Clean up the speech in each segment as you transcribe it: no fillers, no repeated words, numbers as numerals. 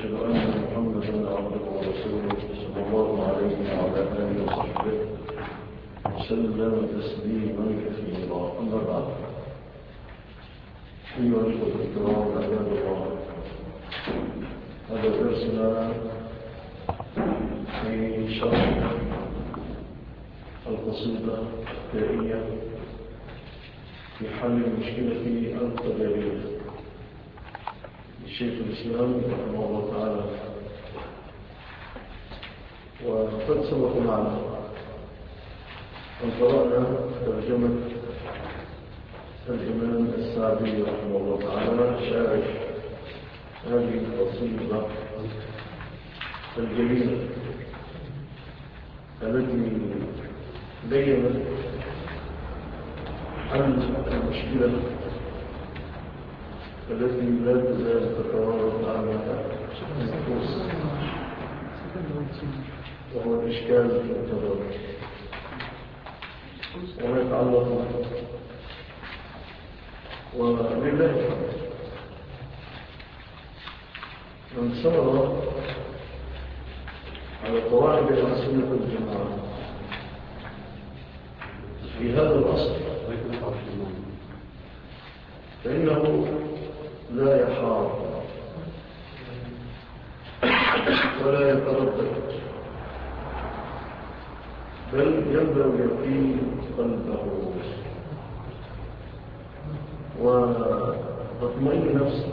وأشهد أن محمدا عبده ورسوله صلى الله عليه وعلى آله وصحبه وسلم تسليما كثيرا. أما بعد، أيها الأخوة الكرام عباد الله، هذا درسنا في شرح القصيدة التائية في حل المشكلة القدرية لشيخ الإسلام رحمه الله تعالى. وقد سبق معنا أن قرأنا ترجمة الإمام السعدي رحمه الله تعالى شارح هذه القصيدة الجميلة التي بيّنت حل المشكلة التي لا تزال تتوارد عنها النفوس، وهو الإشكال في التدرج، وما يتعلق ولله من سمر على قواعد السنة والجماعة في هذا الأصل فإنه لا يحار ولا يتردد، بل يبدأ يقين قلبه وتطمئن نفسه،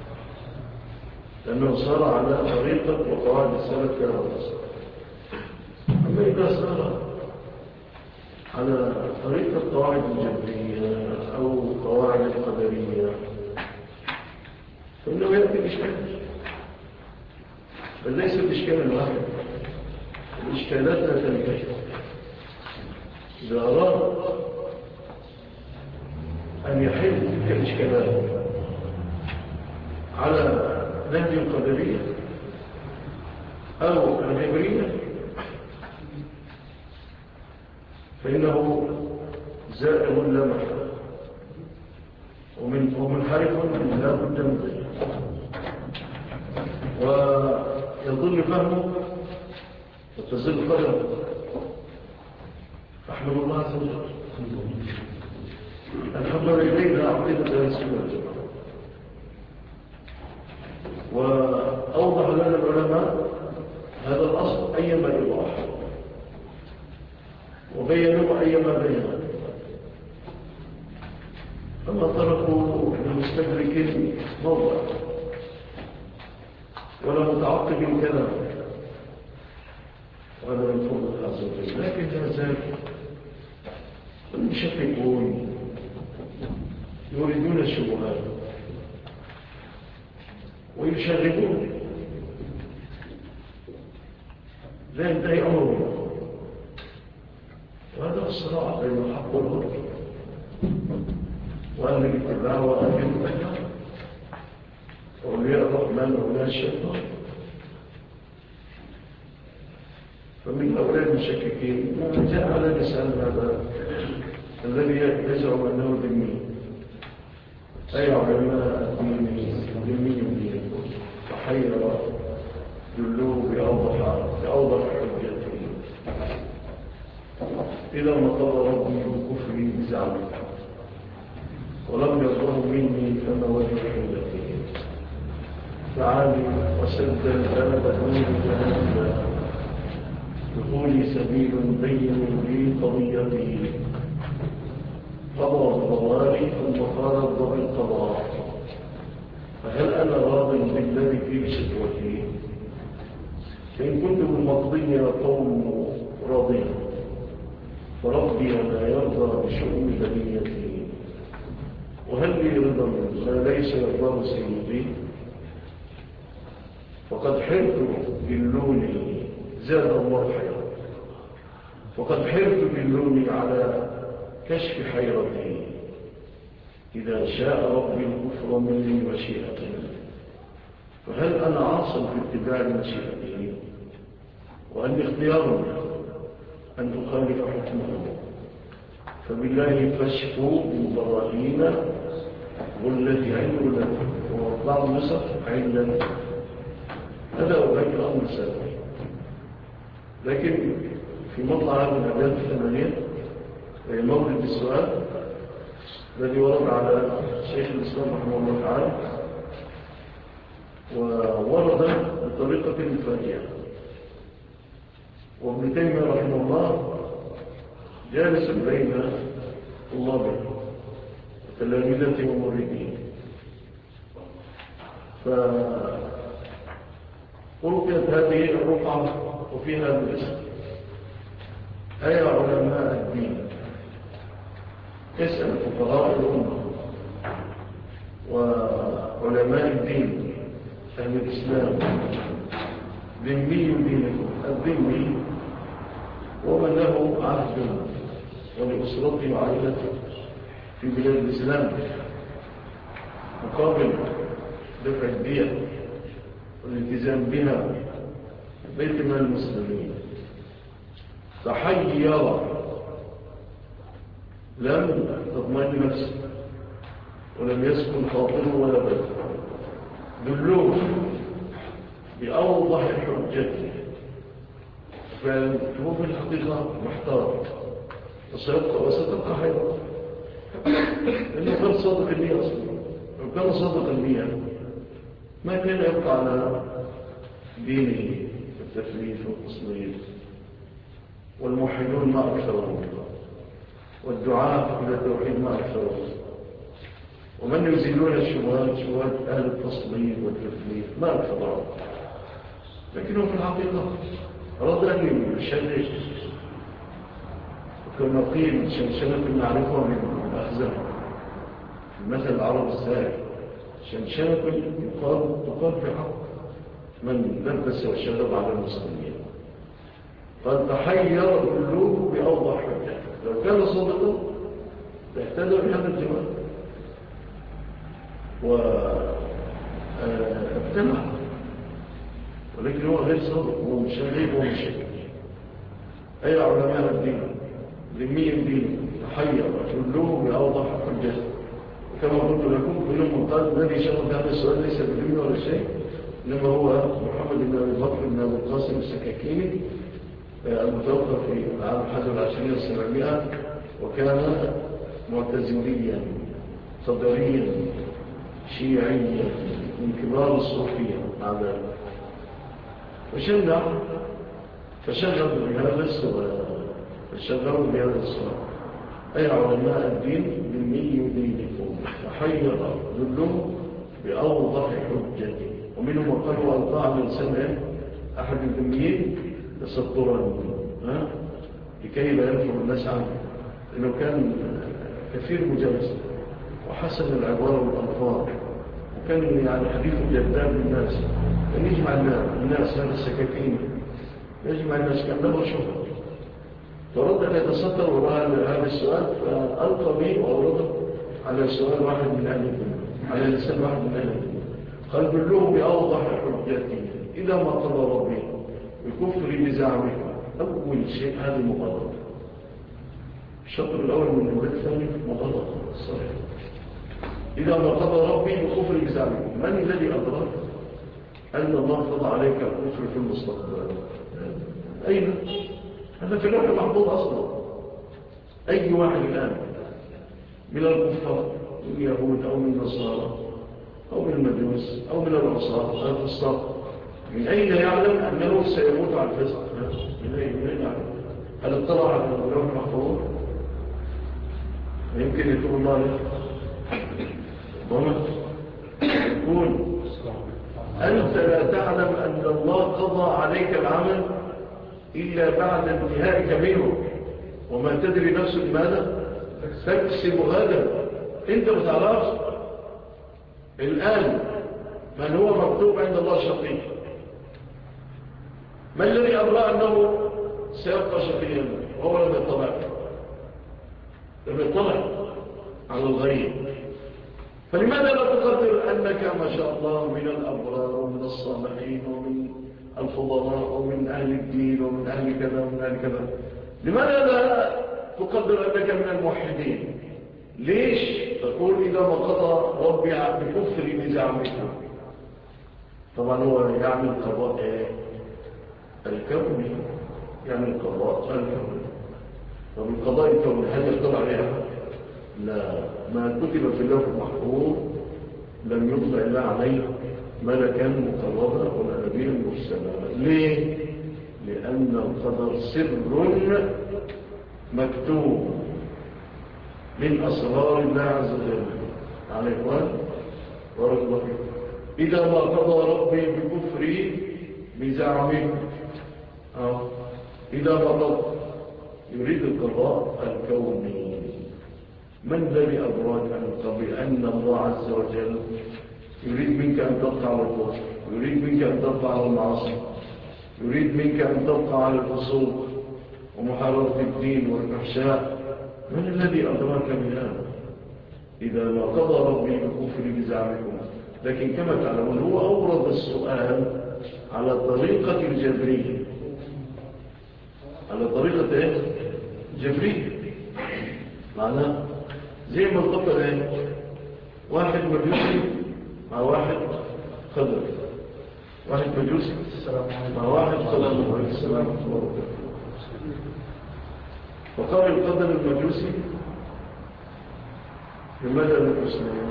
لأنه صار على طريقة وقواعد السلف في هذا الأصل. أما إذا صار على طريقة قواعد الجبرية أو قواعد القدرية فإنه يأتي الإشكال، بل ليس الإشكال الواحد، الإشكالات لا تنتهي. إذا أراد أن يحل تلك الإشكالات على نهج القدرية أو الجبرية فإنه زائر لا محل ومنحرف لا بد منه، ويظل فهمه وتزل قدمه. فاحمد الله عز وجل الحمد إلينا عقيدة السنة والجماعة. وأوضح لنا العلماء هذا الأصل أيما إيضاح، وبينوا أيما بينوا، فما تركوا لمستدرك موضع ولا متعقب كلام، وهذا من فضل الله عز وجل. لكن لا زال المشككون يريدون الشبهات ويشغبون، لا ينتهي أمرهم، وهذا الصراع بين الحق والباطل وأهل الاتباع وأهل الاتباع، أولياء الرحمن وأولياء الشيطان. فمن هؤلاء المشككين ما جاء على لسان هذا الذي يزعم أنه ذمي، أي علماء ذمي دين، فحير دلوه بأوضح حجته. إذا ما قضى ربي بكفري بزعمه ولم يرضه مني فما وجه حيلته، فعالي وسد الباب دون جهنم، دخولي سبيل بين لي قضيتي، قضى بضواري ثم قارض بالقضاء، فهل أنا راض بالذي في شكوتي؟ فإن كنت بالمقضية قوم راضين فربي لا يرضى بشؤون بنيتي، وهل لي رضا ما ليس يرضى سيدي؟ فقد حرت باللون زاد الله حيرا، وقد حرت باللون على كشف حيرتي، إذا شاء ربي الكفر مني مشيئة، فهل أنا عاصم في اتباع مشيئته؟ وأن اختيار أن تخالف حكمه، فبالله فاشفوا بالبراهين والذي علم له، وبعض نسخ علم هذا هو ذلك الأمر السابق. لكن في مطلع هذه الأبيات الثمانية وهي مورد السؤال الذي ورد على شيخ الإسلام رحمه الله تعالى، وورد بطريقة مفاجئة. وابن تيمية رحمه الله جالس بين طلابه وتلاميذته ومريدين، فألقيت هذه الرقعة وفيها الاسم: أي علماء الدين، اسأل فقراء الأمة وعلماء الدين أهل الإسلام، ذمي دينكم. الذمي ومن له عهد ولأسرته وعائلته في بلاد الإسلام مقابل دفع الدية والالتزام بها بيت من المسلمين، تحير لم تضمن نفسه ولم يسكن خاطره ولا بد، دلوه بأوضح حجته، فهو في الحقيقة محتار وستبقى حيرة، لأنه كان صادق النية أصلا. لو كان صادق النية ما كان يبقى على دينه التثليث والتصنيف، والموحدون ما أكثرهم، والدعاء إلى التوحيد ما أكثرهم، ومن يزيلون الشبهات شبهات أهل التصنيف والتثليث ما أكثرهم. لكنه في الحقيقة أراد أن يشرش، وكما قيل شنشنة المعرفة من أخزن في المثل العربي السائل، شنشنة تقال في حق من لبس وشرب على المسلمين. قال تحير كله بأوضح حجة. لو كان صادقا تهتدى بهذا الجواب وابتلع، ولكن هو غير صادق، هو مش غيب ومشكل. أي علماء الدين ذمي الدين تحير كله بأوضح حجة. كما قلت لكم منهم قال الذي شغل هذا السؤال ليس بذمي ولا شيء، إنما هو محمد بن أبي بكر بن أبي القاسم السكاكيني المتوفى في عام 21 وكان معتزليا صدريا شيعيا من كبار الصوفية مع ذلك، فشغل بهذا السؤال: أي علماء الدين ذمي دينكم تحير ذلهم بأوضح حجته. ومنهم قالوا ألقى على لسان أحد الذميين تسترا لكي لا ينفر الناس عنه، لأنه كان كثير مجالسة وحسن العبارة والألفاظ، وكان يعني حديثه جذاب للناس، كان يجمع الناس هذا السكاكين، يجمع الناس كان له شهرة. فرد أن يتصدر وراء هذا السؤال، فألقى به وأورده على سؤال واحد من أهل الدين، على لسان واحد من أهل الدين. قال دلوه بأوضح حجته إذا ما قضى ربي بكفر بزعمه. أول شيء هذه المغالطة. الشطر الأول من الأولاد الثاني مغالطة صحيح. إذا ما قضى ربي بكفر بزعمه، من الذي أدرك أن الله قضى عليك الكفر في المستقبل؟ أين؟ هذا في اللوح المحفوظ أصلا. أي واحد الآن من الكفار من اليهود أو من النصارى أو من المجوس أو من العصاة الفساق، من أين يعلم أنه سيموت على الفسق؟ من أين يعلم؟ هل اطلع على اللوح المحفوظ؟ يمكن يكون الله له ضمن يكون أنت لا تعلم أن الله قضى عليك العمل إلا بعد انتهائك منه، وما تدري نفس ماذا تكسب غدا. انت ما تعرفش الآن من هو مكتوب عند الله شقي. ما الذي أرى أنه سيبقى شقيا وهو لم يطلع على الغيب؟ فلماذا لا تقدر أنك ما شاء الله من الأبرار ومن الصالحين ومن الفضلاء ومن أهل الدين ومن أهل كذا ومن أهل كذا؟ لماذا لا تقدر أنك من الموحدين؟ ليش تقول إذا ما قضى ربي بكفر بزعمك؟ طبعا هو يعمل قضاء الكوني، يعمل قضاء الكوني. طب القضاء الكوني هل يقدر عليها؟ لا، ما كتب في اللوح المحفوظ لم يقضى إلا عليه ملكا مقربا ولا نبيا مرسلا. ليه؟ لأن القدر سر مكتوب من أسرار الله عز وجل. على إخوان بارك الله فيكم. إذا ما قضى ربي بكفري بزعمه إذا ما قضى يريد القضاء الكوني. من الذي أدراك أن الله عز وجل يريد منك أن تبقى على الكفر، يريد منك أن تبقى على المعاصي، يريد منك أن تبقى على الفسوق ومحاربة الدين والفحشاء؟ من الذي أدراك بهذا؟ إذا ما قضى ربي بالكفر بزعمكم. لكن كما تعلمون هو أورد السؤال على طريقة الجبرية، على طريقة إيه؟ جبرية. معناه زي ما القتل واحد مجوسي مع واحد خضر، واحد مجوسي مع واحد خضر. فقال القدر المجوسي لماذا نسلم؟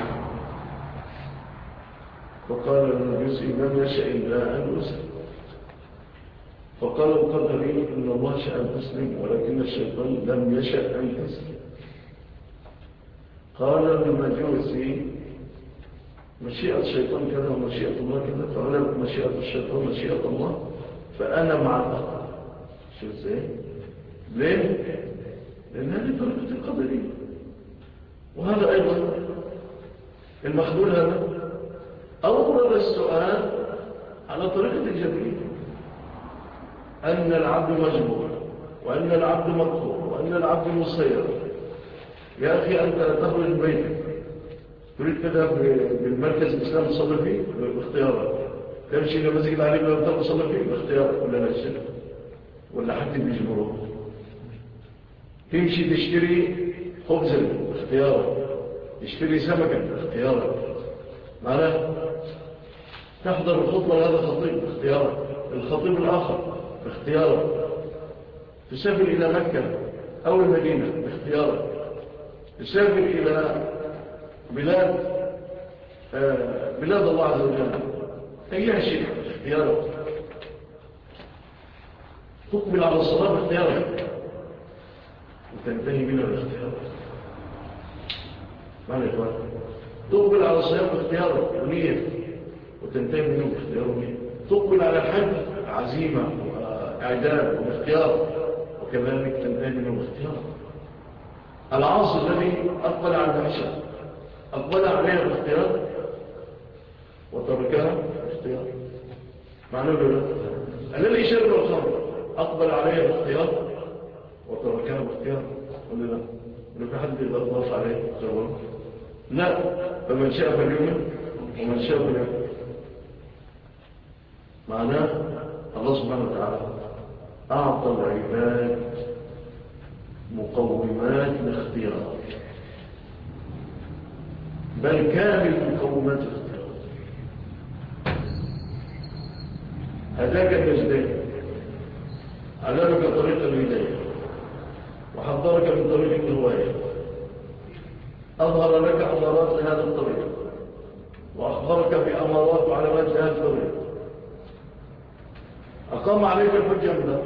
فقال المجوسي لم يشاء إلا أن أسلم. فقال القدري إن الله شاء أن تسلم ولكن الشيطان لم يشاء أن تسلم. قال المجوسي مشيئة الشيطان كذا ومشيئة الله كذا، فغلبت مشيئة الشيطان مشيئة الله فأنا مع الأقل. شو ازاي؟ ليه؟ لأن هذه طريقة القدرية. وهذا أيضا المخذول هذا أورد السؤال على طريقة الجبرية، أن العبد مجبور وأن العبد مقهور وأن العبد مسير. يا أخي أنت تخرج من بيتك تريد تذهب بالمركز الإسلامي تصلي فيه باختيارك، تمشي إلى مسجد علي بن أبي طالب تصلي فيه باختيارك ولا لا؟ ولا حد بيجبره؟ تمشي تشتري خبزا باختيارك، تشتري سمكا باختيارك، معناه تحضر الخطبة لهذا الخطيب باختيارك، الخطيب الآخر باختيارك، تسافر إلى مكة أو المدينة باختيارك، تسافر إلى بلاد الله عز وجل، أي شيء باختيارك، تقبل على الصلاة باختيارك وتنتهي منها باختيارك. معنى يا إخوان تقبل على الصيام باختيارك ونية وتنتهي منه باختيارك. تقبل على الحج عزيمة وإعداد وباختيار وكذلك تنتهي منه باختيارك. العاصي الذي أقبل على العشاء أقبل عليها باختيار وتركها باختيار. معنى له الذي شرب الخمر أقبل عليها باختيار وتركها باختيار ولا لا؟ إنه في حد يضاف عليه خبر؟ لا. فمن شاء فليؤمن ومن شاء فليكفر. معناه الله سبحانه وتعالى أعطى العباد مقومات الاختيار، بل كامل مقومات الاختيار. هداك النجدين، علمك طريق الهداية وحضرك من طريق الرواية، أظهر لك أمارات لهذا الطريق وأخبرك بأمارات وعلامات لهذا الطريق، أقام عليك الحجة منه،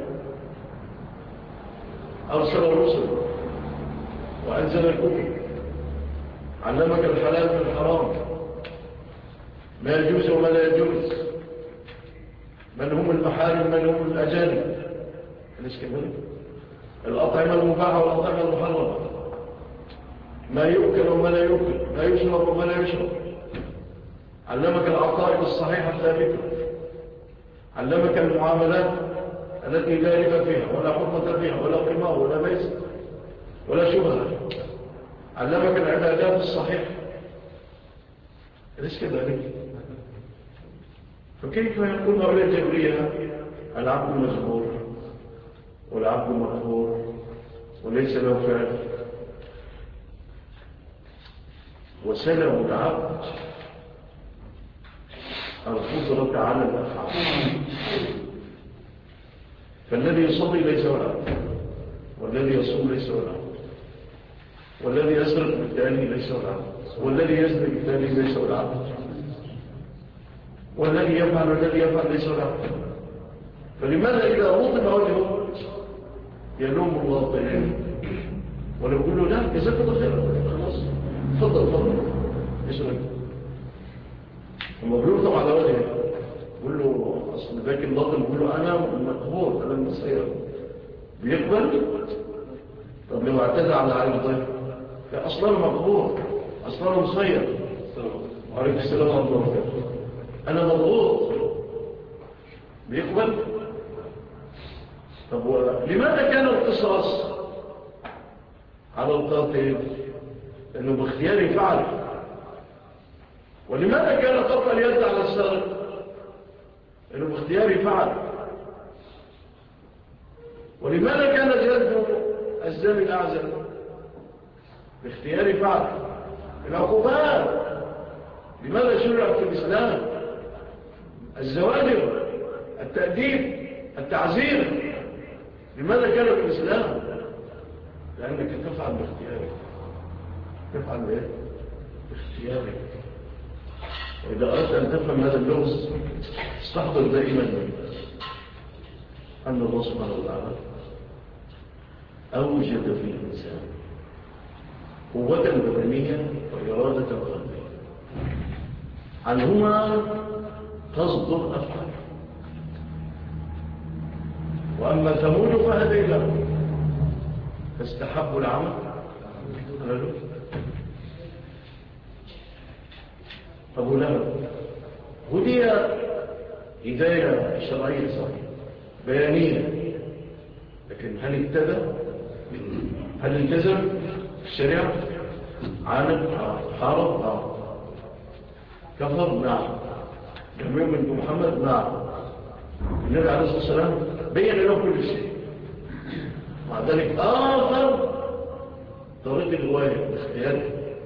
أرسل الرسل وأنزل الكتب، علمك الحلال من الحرام، ما يجوز وما لا يجوز، من هم المحارم من هم الأجانب، أليس كذلك؟ الأطعمة المباحة والأطعمة المحرمة، ما يؤكل وما لا يؤكل، ما يشرب وما لا يشرب، علمك العقائد الصحيحة الثابتة، علمك المعاملات التي لا ربا فيها ولا حرمة فيها ولا قمار ولا ميسر ولا شبهة، علمك العبادات الصحيحة. أليس كذلك؟ فكيف يقول هؤلاء الجبرية العبد مجبور والعبد مقهور وليس له فعل؟ وسلم العبد القدرة على الأفعال. فالذي يصلي ليس هو العبد، والذي يصوم ليس هو العبد، والذي يسرق بالتالي ليس هو العبد، والذي يزني بالتالي ليس هو العبد، والذي يفعل ليس هو العبد. فلماذا إذا وضع وجهه يلوم الله طيب ولا يقول له لا جزاك الله خير خلاص تفضل يسرق؟ لما بيوضع على وجهه يقول له أصل ذاك الباطل يقول له أنا مقبول أنا مسير بيقبل. طب لو اعتدى على عرضه لا أصلا مقبول أصلا مسير عليك السلام عليكم أنا مضغوط بيقبل. طب لماذا كان القصاص على القاتل؟ لأنه باختياره فعل. ولماذا كان قطع اليد على السارق؟ لأنه باختياره فعل. ولماذا كان جلد الزاني الأعزل؟ باختياره فعل. العقوبات لماذا شرعت في الإسلام؟ الزواجر، التأديب، التعزير، لماذا كان في الإسلام؟ لأنك تفعل باختيارك. تفعل بايه؟ باختيارك. وإذا أردت أن تفهم هذا اللغز استحضر دائما أن الله سبحانه وتعالى أوجد في الإنسان قوة بدنية وإرادة قلبية عنهما تصدر أفعال. وأما ثمود فهديناهم فاستحبوا العمل أبو لهب هدي هداية شرعية صحيحة بيانية، لكن هل اهتدى؟ هل التزم الشريعة؟ عاند؟ حارب؟ كفر؟ نعم. لم يؤمن بمحمد؟ نعم. النبي عليه الصلاة والسلام بين له كل شيء. مع ذلك آخر طريق الغواية باختياره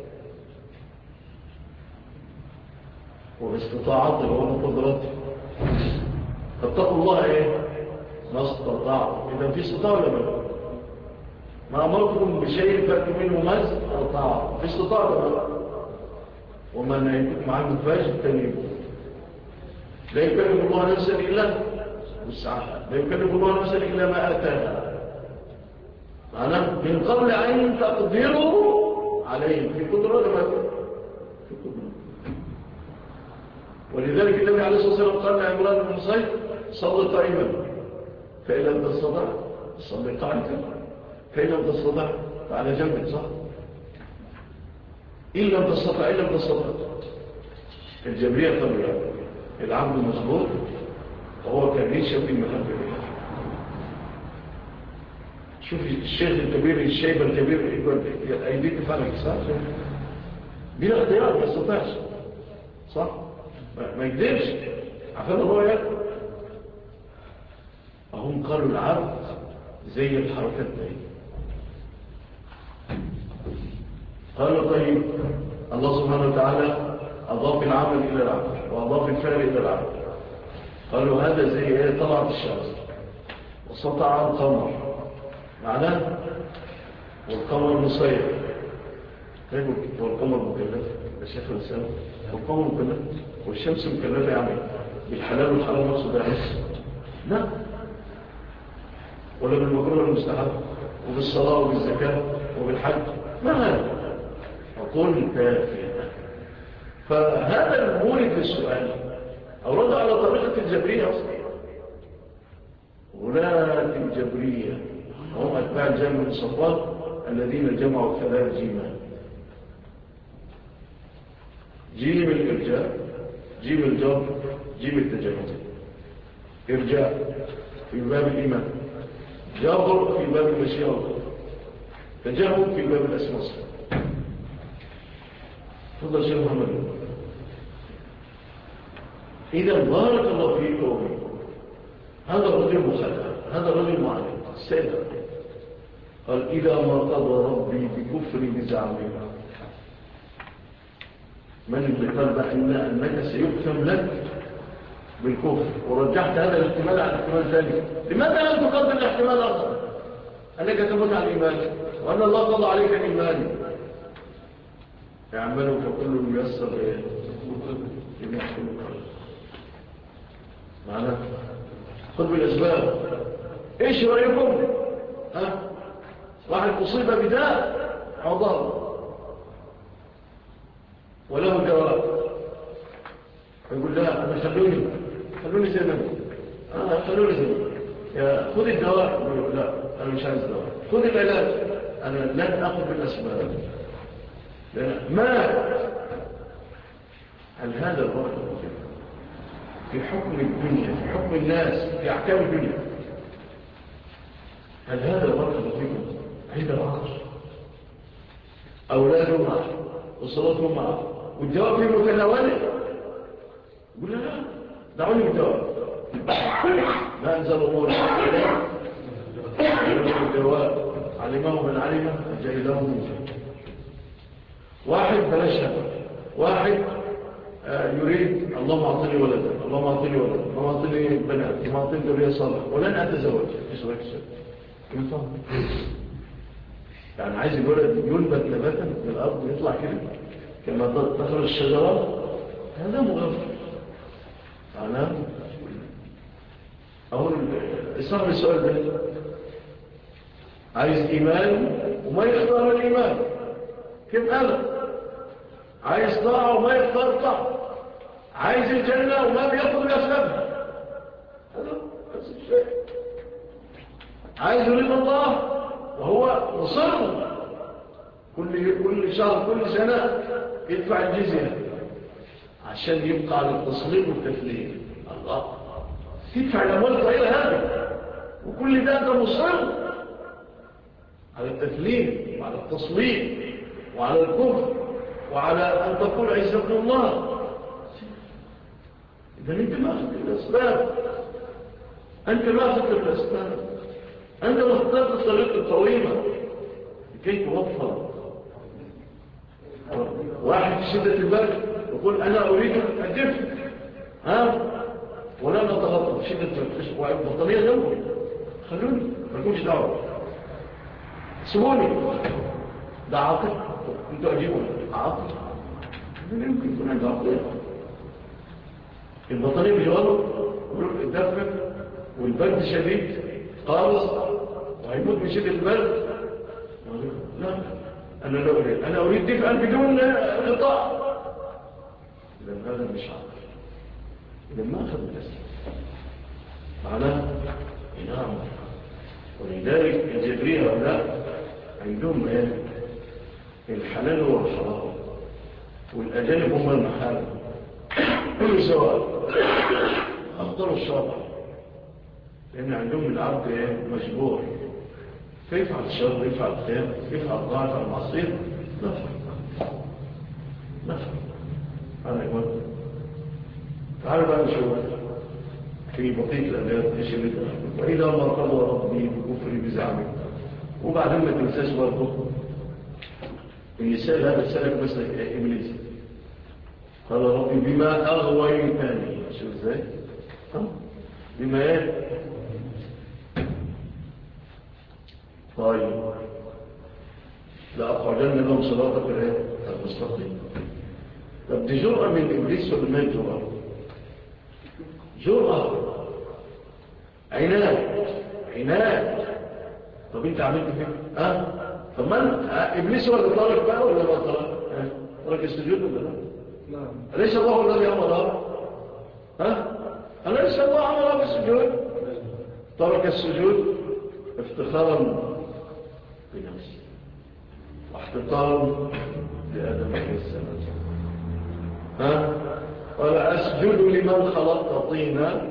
وباستطاعته وبقدرته. فاتقوا الله ايه؟ ما استطاعوا. إذا في استطاعة ولا ما أمرتكم بشيء فأتوا منه ما استطاعوا. في استطاعة ولا وما نهيتكم عنه فاجتنبوا. لا يكلف الله نفسا إلا وسعها، لا يكلف الله نفسا إلا ما آتاها. معناه من قبل أن تقدروا عليه في قدرة ولا ما في قدرة. ولذلك النبي عليه الصلاة والسلام قال لعمران بن حصين صل قائما فإن لم تستطع صل قاعدا فإن لم تستطع فعلى جنبك. صح؟ إن لم تستطع الجبرية طبيعة العبد مظبوط وهو كريشة في محبة. شوف الشيخ الكبير الشيبة الكبير يقول أيديك فعلك صح؟ بلا اختيار ما استطاعش. صح؟ ما يقدرش عشان الله يأكل. هم قالوا العبد زي الحركات دي. قالوا طيب الله سبحانه وتعالى أضاف العمل إلى العبد وأضاف الفعل إلى العبد. قالوا هذا زي ايه؟ طلعت الشمس وسطع القمر معناه والقمر مصير. والقمر مكلف الشيخ الإسلام والقمر مكلف والشمس مكلفة يعني بالحلال والحرام مقصود يعني لا ولا بالمكروه والمستحب وبالصلاة وبالزكاة وبالحج ما هذا أقول كافية. فهذا المولد للسؤال أورد على طريقة الجبرية أصلا. ولاة الجبرية هم أتباع الجامع بن صفوان الذين جمعوا 3 جيمان: جيم الإرجاء، جيم الجبر، جيم التجاهل. إرجاء في باب الإيمان، جبر في باب المشيئة، تجاهل في باب الأسماء. تفضل شيخ محمد. إذا بارك الله فيكم. هذا الرجل مخلع، هذا الرجل معلم السيد قال إذا ما قضى ربي بكفري بزعمي. من اللي قال بأنك سيكتم لك بالكفر ورجحت هذا الاحتمال على الاحتمال الثاني، لماذا لم تقدم الاحتمال الآخر أنك تموت على الإيمان وأن الله قضى عليك الإيمان؟ يعملوا فكل ميسر لما يحكم معنا. خذ بالأسباب. إيش رأيكم؟ واحد أصيب بداء عضال وله الجواب، يقول لا أنا خلوني زي ما خلوني زي ما خذ الدواء، يقول لا أنا مش عايز دواء، خذ العلاج، أنا لن أخذ بالأسباب ما. هل هذا الوقت في حكم الدنيا، في حكم الناس، في أحكام الدنيا، هل هذا الوقت فيكم عند العقل؟ أولاده معه وصلاتهم معه والجواب في متناوله، يقول لا دعوني بالجواب، ما أنزل الله الجواب علمه من علمه جهله من جهل. واحد بلاش هذا، واحد يريد اللهم أعطني ولدا، اللهم أعطني ولدا، اللهم أعطني بنات، اللهم أعطني ذرية صالحة ولن أتزوج. ايش رأيك يعني عايز الولد ينبت نباتا من الأرض ويطلع كده كما تخرج الشجرة؟ هذا مغفر. أنا أقول اسمع السؤال ده، عايز إيمان وما يختار الإيمان، كيف هذا؟ عايز طاعة وما يختار طاعة، عايز الجنة وما بيأخذ بأسبابها، هذا نفس الشيء. عايز رضا الله وهو مصر كل شهر كل سنة يدفع الجزية عشان يبقى على التصليب والتكليم. الله، تدفع الأموال غير هذا وكل ده أنت مصر على التكليم وعلى التصليب وعلى الكفر وعلى أن تقول عيسى ابن الله. إذا أنت ما أخذت الأسباب، أنت ما أخذت الأسباب، أنت ما اخترت الطريق الطويلة لكي توفر. واحد في شدة البرد يقول أنا أريد الدفء ولا نتغطى في شدة البرد، والبطانية جنبي، خلوني ما يكونش دعوة، سيبوني، ده عاطل، انتوا أجيبوا عاطل، لا يمكن يكون عنده عاطل. البطانية بجوانه الدفء والبرد شديد خالص وهيموت من شدة البرد. لا، أنا لا أريد، أنا أريد دفئا بدون غطاء. لأن هذا مش عاطل، إذا ما أخذ الأسف معناه نعم. ولذلك الجبرية هؤلاء عندهم الحلال هو الحرام والأجانب هم المحارم، كل سواء أخطروا الشرع، لأن عندهم العبد مجبور، فيفعل الشر يفعل الخير يفعل الطاعة يفعل المعصية، لا فرق. أنا أقول تعالوا بقى نشوف في بقية الآيات ايش اللي ده. وإذا ما قضى ربي بكفري بزعمه، وبعدين ما تنساش برضه النساء هذا سألك بس إبليس قال ربي بما أغويتني، شو ازاي؟ بما ايه؟ طيب لأقعدن لهم صراطك المستقيم. طب دي جرأة من إبليس ولا ما جرأة؟ جرأة، عناد. طب انت عملت فيه طب من إبليس هو اللي طارق بقى ولا ما طارق؟ طارق السجود ولا لا؟ نعم. أليس الله الذي أمره؟ أليس الله أمره بالسجود؟ ترك السجود افتخارا بنفسه واحتقارا لآدم عليه السلام. قال أسجد لمن خلقت طينا،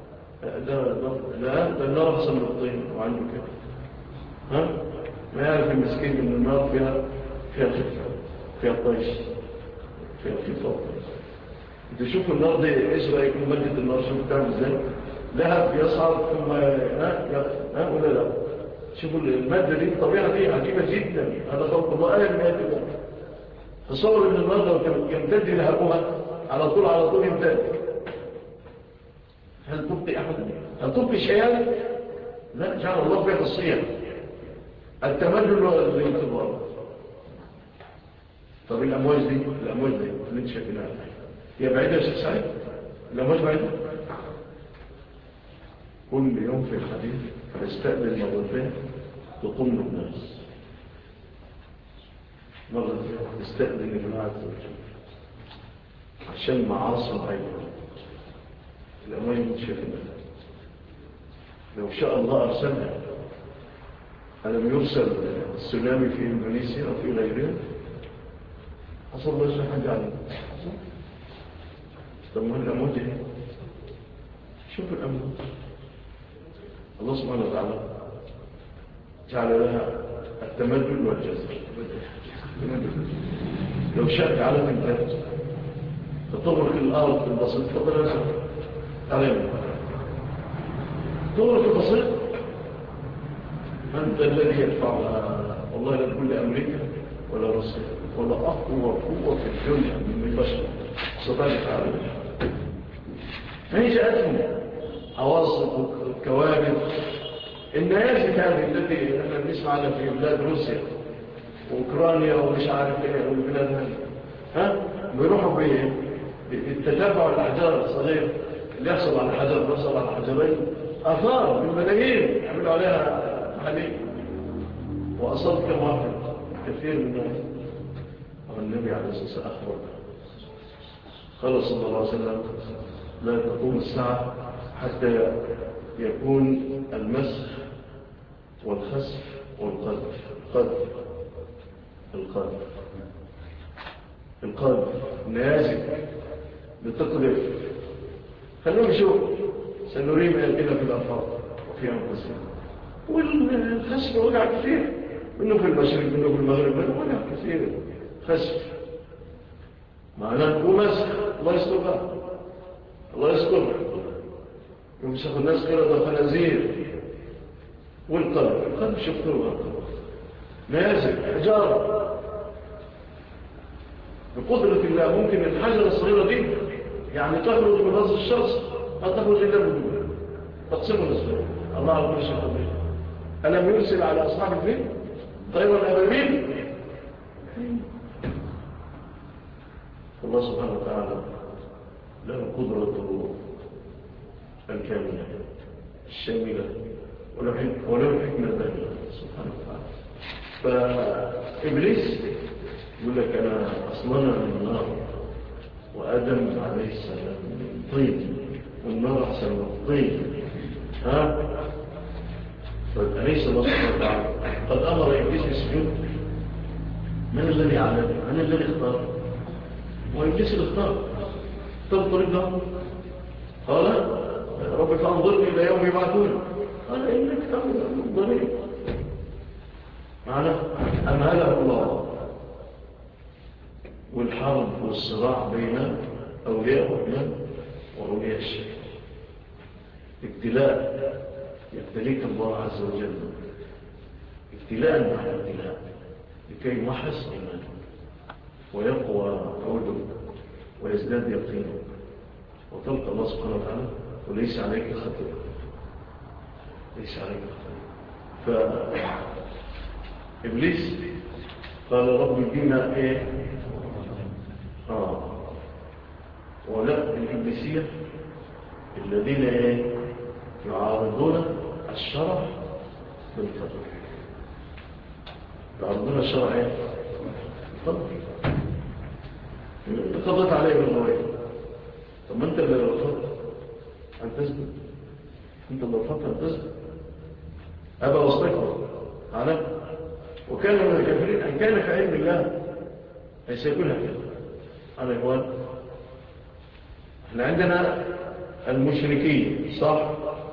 لا ده النار أحسن من الطين وعنده كده. ما يعرف المسكين ان النار فيها خفة، فيها طيش، فيها خفة وطيش. انت شوف النار دي ايش رأيك من مادة النار؟ شوف تعمل ازاي؟ لهب يصعد ثم ولا لا؟ شوفوا المادة دي الطبيعة دي عجيبة جدا، هذا خلق الله آية من آيات الله. تصور ان النار لو يمتد لهبها على طول يمتد، هل تبقي أحد؟ هل تبقي شيئا؟ لا، جعل الله فيها الصيام، التمدن والانتظار. طب الأمواج دي اللي انت شايفينها هي بعيدة يا شيخ سعيد؟ الأمواج بعيدة؟ كل يوم في الحديث تستقبل مرتين تقوم الناس، مرة تستقبل الله عز وجل عشان معاصي العين. الأمواج اللي انت شايفينها لو شاء الله أرسلها. ألم يرسل السونامي في إندونيسيا أو في غيرها؟ حصل الله شيء حاجة عليه. طب ما الأمواج ايه؟ شوف الأمواج، الله سبحانه وتعالى جعل لها التمدد والجزر. لو شاء جعلها الجزر فتغرق الأرض بالبسيط فضل أسر علينا تغرق البسيط. من الذي يدفعها؟ والله لا تقول لأمريكا ولا روسيا ولا أقوى قوة في الدنيا من البشر ستجد على ما هي جاءتهم عواصف وكوارث. النيازك هذه التي احنا بنسمع عنها في بلاد روسيا واوكرانيا ومش عارف ايه والبلاد هذه، بيروحوا بالتتبع الاحجار الصغيره اللي يحصل على حجر يحصل على حجرين اثار بالملايين يعملوا عليها محاليل، واصاب كم واحد كثير من الناس. النبي عليه الصلاه والسلام اخبر قال صلى الله عليه وسلم لا تقوم الساعه حتى يكون المسح والخسف والقذف. القذف نازك بتقذف. خلوهم يشوفوا سنريم أيدينا في الأرض وفي أنفسنا. والخسف وقع كثير منه في المشرق منه في المغرب منه وقع كثير خسف معناه ومسح. الله يسترها الله يسترها يمسخ الناس قردة خنازير. والقلب شفتوها نازل حجارة بقدرة الله. ممكن الحجرة الصغيرة دي يعني تخرج من راس الشخص ما تخرج إلا من دون تقسمه نصفين. الله على كل شيء قدير. ألم يرسل على أصحاب الفيل طيرا أبابيل؟ الله سبحانه وتعالى له قدرة الكاملة الشاملة ولو حكمة بالغة سبحانه وتعالى. فإبليس يقول لك أنا أصلنا من النار وآدم عليه السلام من طين والنار أحسن من الطين. فأليس الله سبحانه وتعالى قد أمر إبليس بالسجود؟ من الذي علم؟ من الذي اختار؟ وإبليس اللي اختار. تنظر له قال رب فانظرني إلى يوم يبعثون قال إنك تنظرني معنى أمهله الله. والحرب والصراع بين أولياء الرحمن وأولياء الشيطان ابتلاء يبتليك الله عز وجل ابتلاء مع ابتلاء لكي يمحص إيمانك ويقوى عودك ويزداد يقينك وتلقى الله سبحانه وتعالى وليس عليك خطر. ليس عليك خطر. فإبليس قال رب بما إيه ولا الإبليسية الذين إيه يعارضون الشرع بالقدر. يعارضون الشرع إيه بالقدر. قضت عليه بالغوية. طب ما أنت اللي رفضت أن تثبت. أنت اللي رفضت أن تثبت. أبا واستكبر على وكان من الكافرين أن كان في علم الله ليس يكون هكذا. أنا إخوان احنا عندنا المشركين صح،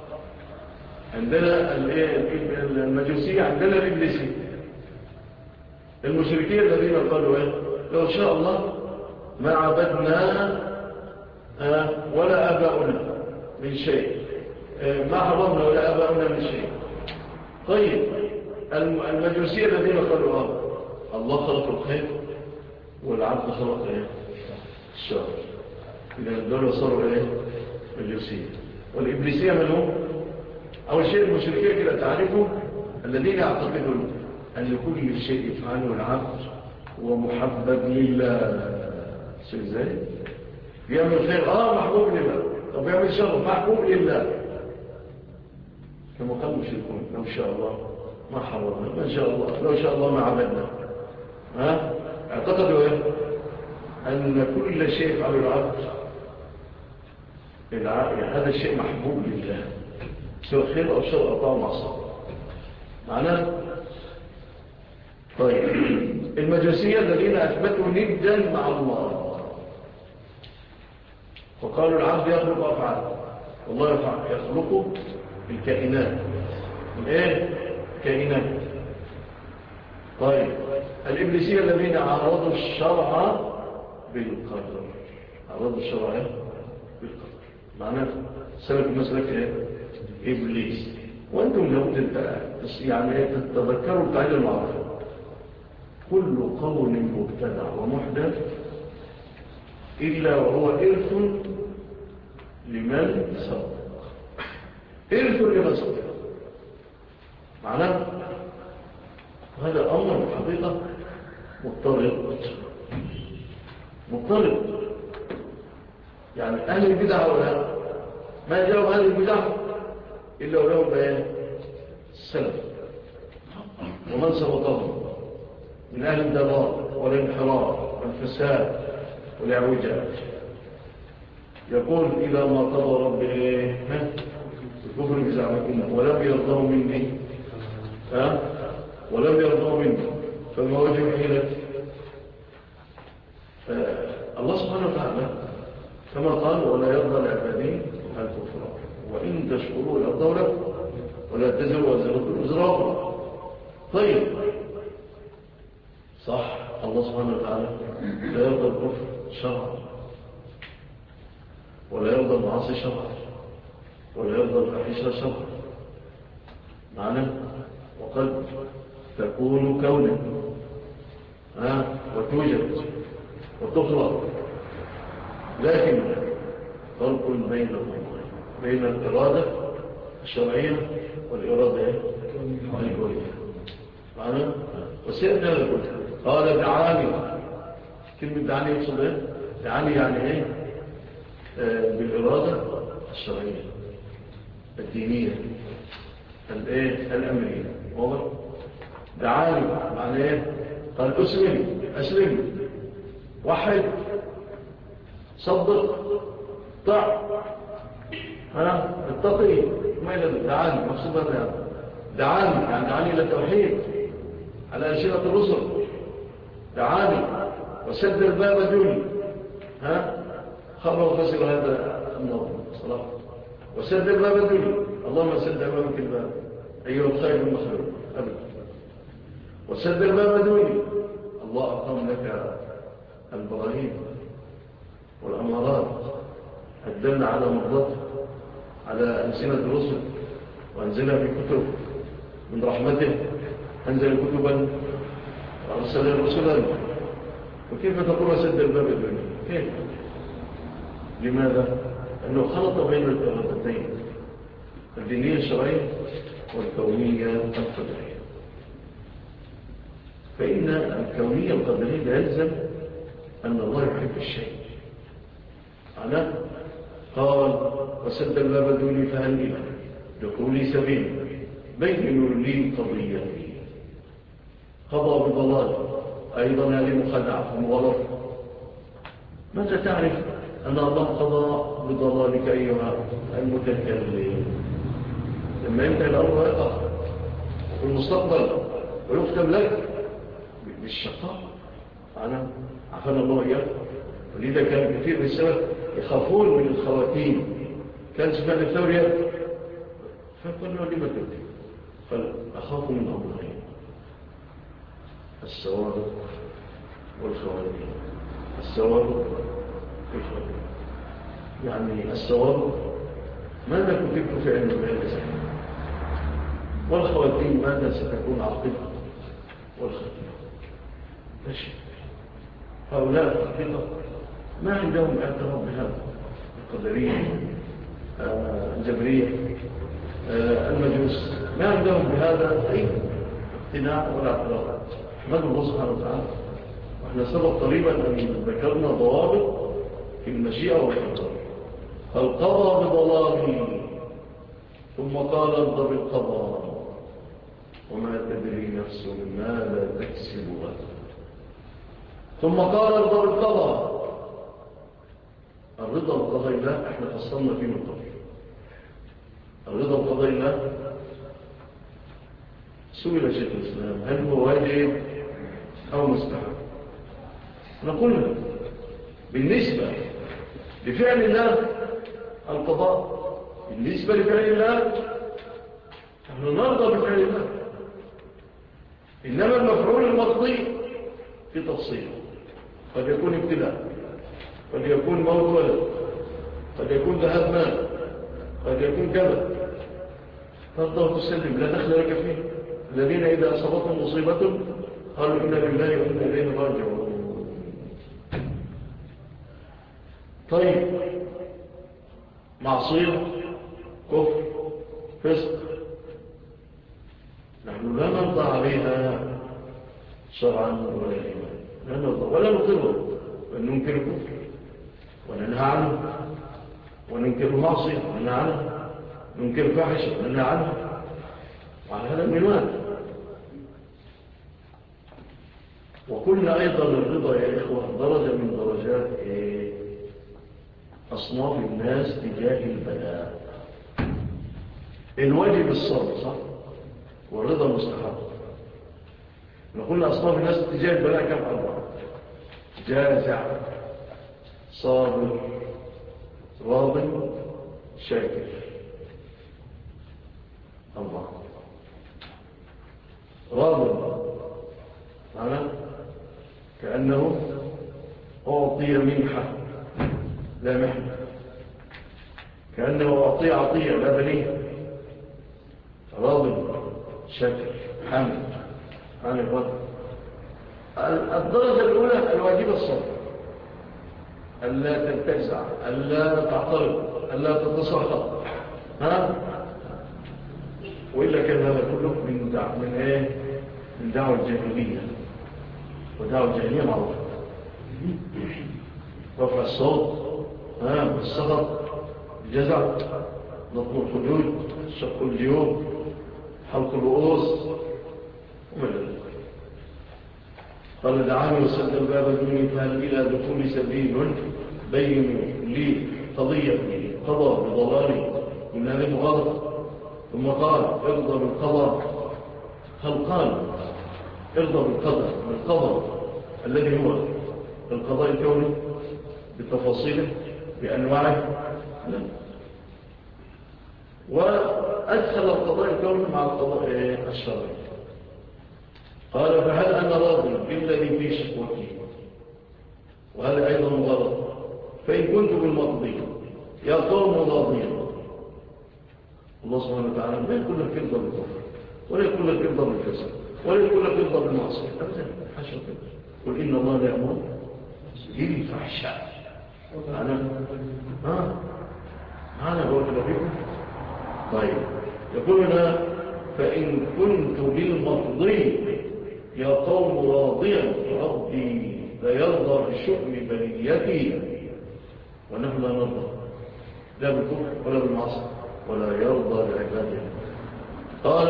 عندنا المجوسية، عندنا الإبليسية. المشركين الذين قالوا ايه لو شاء الله ما عبدنا ولا أباؤنا من شيء، ما حرمنا ولا أباؤنا من شيء. طيب المجوسية الذين قالوا الله خلق الخير والعبد خلق ايه الشر. إذا دول صاروا ايه مجوسية. والإبليسية من هم؟ أول شيء المشركين كده تعرفهم الذين يعتقدون أن كل شيء يفعله العبد هو محبب لله. شيء ازاي؟ بيعمل خير محبوب لله، طب بيعمل شر محبوب لله. كما قال المشركون لو شاء الله ما حرمنا، ما شاء الله لو شاء الله ما عبدنا. اعتقدوا ايه؟ أن كل شيء يفعله العبد هذا الشيء محبوب لله، سواء خير أو شر أو طاعة معصية. معناه طيب المجوسية الذين أثبتوا ندا مع الله، وقالوا العبد يخلق أفعال والله يخلق الكائنات. ايه كائنات. طيب الإبليسية الذين عرضوا الشرع بالقدر، عرضوا الشرع بالقدر، معناه سلك المسلك ايه؟ إبليس. وأنتم لو يعني تتذكروا القاعدة المعروفة: كل قول مبتدع ومحدث إلا وهو إرث لمن سبق. إرث لمن سبق معناه هذا أمر الحقيقة مضطرب. يعني أهل البدع ولا ما جاءوا أهل البدع إلا ولهم بيان السلف ومن سبقهم من أهل الضلال والانحراف والفساد والإعوجاج. يقول إذا ما قضى ربي الكفر بزعمتنا ولم يرضوا مني ولم يرضوا مني فما وجه حيلة الله سبحانه وتعالى كما قال: ولا يرضى لعبادين الكفر وإن تشكروا يرضوا لكم ولا تزروا وزروا وزر أخرى. طيب صح، الله سبحانه وتعالى لا يرضى الكفر شرعا ولا يرضى المعاصي شرعا ولا يرضى الفاحشة شرعا. معنى وقد تكون كونا وتوجد وتخلق، لكن فرق بين الإرادة الشرعية والإرادة الكونية. معنى وسيرنا لكل قال دعاني، كلمة دعاني يقصد ايه؟ دعاني يعني ايه؟ بالإرادة الشرعية الدينية الأمرية. واضح؟ دعاني معنى ايه؟ قال أسلم وحد صدق طع اتقي. ما إلا دعاني مقصود هذا دعاني يعني دعاني إلى التوحيد على ألسنة الرسل. دعاني وسد الباب دوني خبر وخسر هذا النظر صلاح. وسد الباب دوني، اللهم سد أمامك الباب أيها الخير المخلوق أبدا. وسد الباب دوني، الله أقام لك البراهين والأمارات الدل على مرضاته على ألسنة الرسل، وأنزلها في كتب من رحمته، أنزل كتبا وأرسل رسلا. وكيف تقول سد الباب الدنيا؟ كيف؟ لماذا؟ أنه خلط بين الإرادتين الدينية الشرعية والكونية القدرية. فإن الكونية القدرية يلزم أن الله يحب الشيء. أنا قال وسد الباب دوني فهل إلى دخولي سبيل بينوا لي قضيتي. قضى بضلال أيضا هذه مخدعة ومغلط. متى تعرف أن الله قضى بضلالك أيها المتكلم؟ لما ينتهي الأمر يقع في المستقبل ويختم لك بالشقاء. أنا عفنا الله إياه. ولذا كان كثير من السلف يخافون من الخواتيم. كان سفيان الثوري فقال له لما تبكي؟ قال أخاف من أمرين: السوابق والخواتيم. السوابق والخواتيم يعني السوابق ماذا كتبت في علم الله، والخواتيم ماذا ستكون عاقبة والختيمة. ماشي. هؤلاء الحقيقة ما عندهم اعتراف بهذا القدرية الجبرية، المجوس، ما عندهم بهذا أي اقتناع ولا اعتراض. احمد الله سبحانه وتعالى. واحنا سبق قريبا أن ذكرنا ضوابط في المشيئة والقدر. فالقضى بضلاله، ثم قال ارضى بالقضاء وما تدري نفس ماذا تكسب غدا، ثم قال ارضى بالقضاء. الرضا بقضاء الله احنا فصلنا فيه من قبل. الرضا بقضاء الله سئل شيخ الإسلام هل هو واجب أو مستحب؟ نقول بالنسبة لفعل الله القضاء، بالنسبة لفعل الله نحن نرضى بفعل الله، إنما المفعول المقضي في تفصيل. قد يكون ابتلاء، قد يكون موت ولد، قد يكون ذهاب مال، قد يكون كذا، ترضى وتسلم لا دخل لك فيه. الذين إذا أصابتهم مصيبة قالوا إنا لله وإنا إليه راجعون. طيب معصية، كفر، فسق، نحن لا نرضى عليها شرعا ولا إيمان، لا نرضى ولا نقره، بل ننكر الكفر وننهى عنه، وننكر المعصية وننهى عنه، ننكر الفاحشة وننهى عنه، وعلى هذا المنوال. وكنا أيضا الرضا يا إخوة درجة من درجات أصناف الناس تجاه البلاء. الواجب الصبر صح، والرضا مستحب. نقول أصناف الناس تجاه البلاء كم؟ 4: جازع، صابر، راض، شاكر. 4. راض معنى كأنه أعطي منحة لا محنة، كأنه أعطي عطية لا بنيه. راض، شاكر، حمد عن الرضا. الدرجة الأولى الواجب الصبر، ألا تنتزع، ألا تعترض، ألا تتصخر، وإلا كان هذا كله من دعوة الجاهلية. ودعوة الجاهلية معروفة: رفع الصوت، بالصغر، الجزع، نطم الخدود، شق الجيوب، حلق الرؤوس وما إلى ذلك. قال دعاني وسد الباب دوني فهل إلى دخول سبيل بينوا لي قضيتي قضى بضلالي من هذه المغالطة. ثم قال ارضى بالقضاء. هل قال ارضى بالقضاء الذي هو القضاء الكوني بتفاصيله بأنواعه؟ لا. وأدخل القضاء الكوني مع القضاء الشرعي. قال فهل أنا راضي بالذي في شكوتي؟ وهذا أيضا غلط. فإن كنت بالمقضي يا قوم راضين، الله سبحانه وتعالى لا يقول لك ارضى بالكفر، ولا يقول لك ارضى بالفسق، ولا يقول لك ارضى بالمعصية. أبدا، حاشا كده. قل إن الله لا يأمر بالفحشاء. أنا بقول لكم. طيب يقول هنا فإن كنت بالمقضي يا قوم راضيا ربي لا يرضى بشؤم بليتي، ونحن لا نرضى لا بالكفر ولا بالمعصية، ولا يرضى لعباده. قال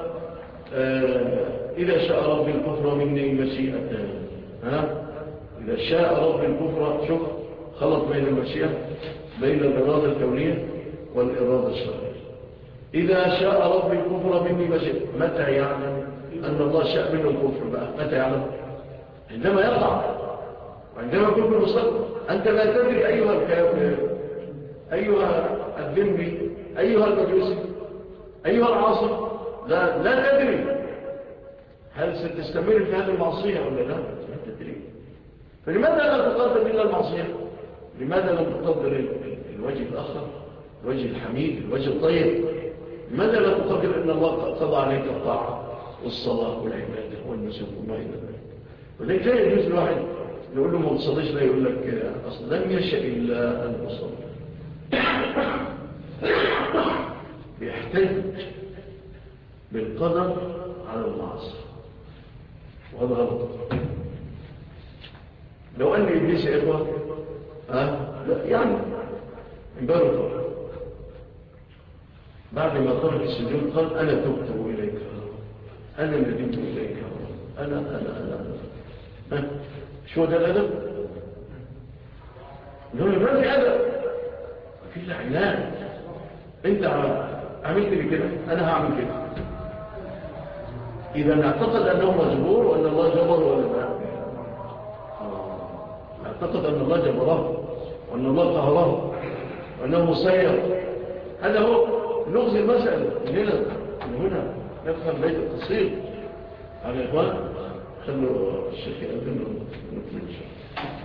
إذا شاء ربي الكفر مني مشيئة. إذا شاء ربي الكفر، شوف خلط بين المشيئة، بين الإرادة الكونية والإرادة الشرعية. إذا شاء ربي الكفر مني مشيئة، متى يعلم أن الله شاء منه الكفر بقى؟ متى يعلم؟ عندما يقع، وعندما يكون في المستقبل. أنت لا تدري أيها الكافر، أيها الذنبي، أيها المجوسي، أيها العاصي، لا تدري هل ستستمر في هذه المعصية ولا لا؟ لا تدري. فلماذا لا تقدر إلا المعصية؟ لماذا لم تقدر الوجه الآخر، الوجه الحميد، الوجه الطيب؟ لماذا لا تقدر أن الله قضى عليك الطاعة والصلاة والعبادة والنسك وما إلى ذلك؟ وذلك لا يجوز الواحد يقول له ما تصليش، لا يقول لك أصلا لم يشاء إلا أن أصلي. بيحتج بالقدر على المعاصي، وهذا غلط. لو أن إبليس يا إخوة لا يعني انبرر بعد ما ترك السجود قال أنا تبت إليك، أنا ندمت إليك، أنا شو ده الأدب؟ نقول ما في أدب، ما في عناد. أنت عملت لي كده، أنا هعمل كده. إذا نعتقد أنه مجبور وأن الله جبر ولا لا؟ نعتقد أن الله جبره وأن الله قهره وأنه مسير. هذا هو لغز المسألة. من هنا يفهم بيت التصير. على إخوان خلوا الشيخ يأذن ونطلق إن شاء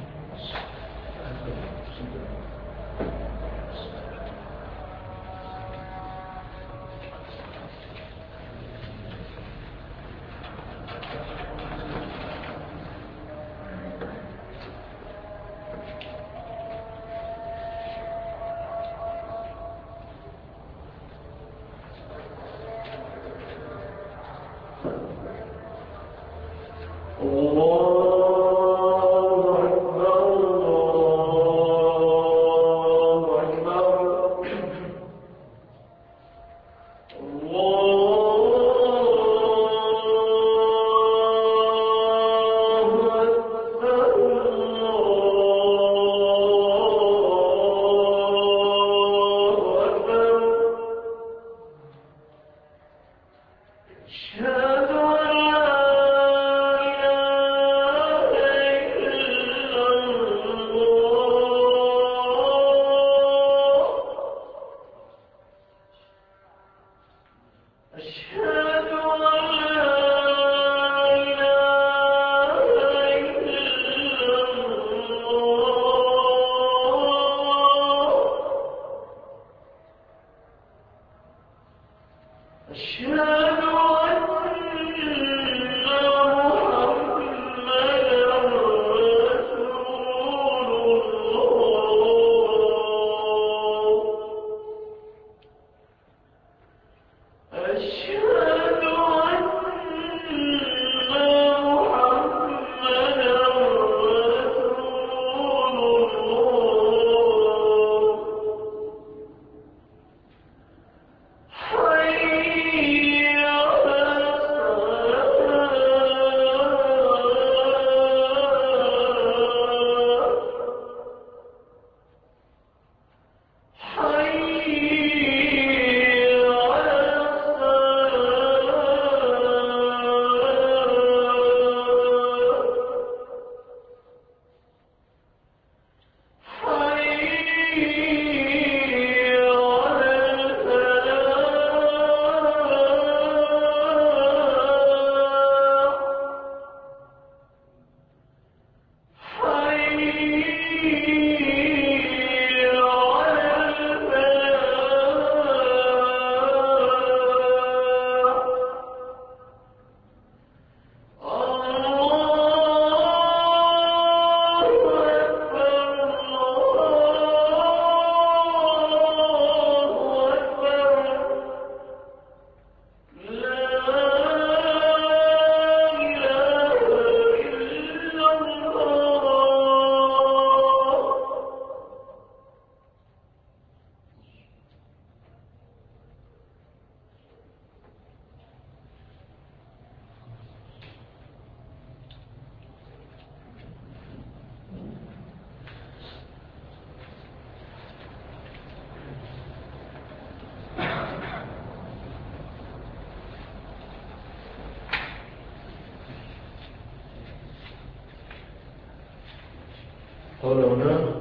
قال هنا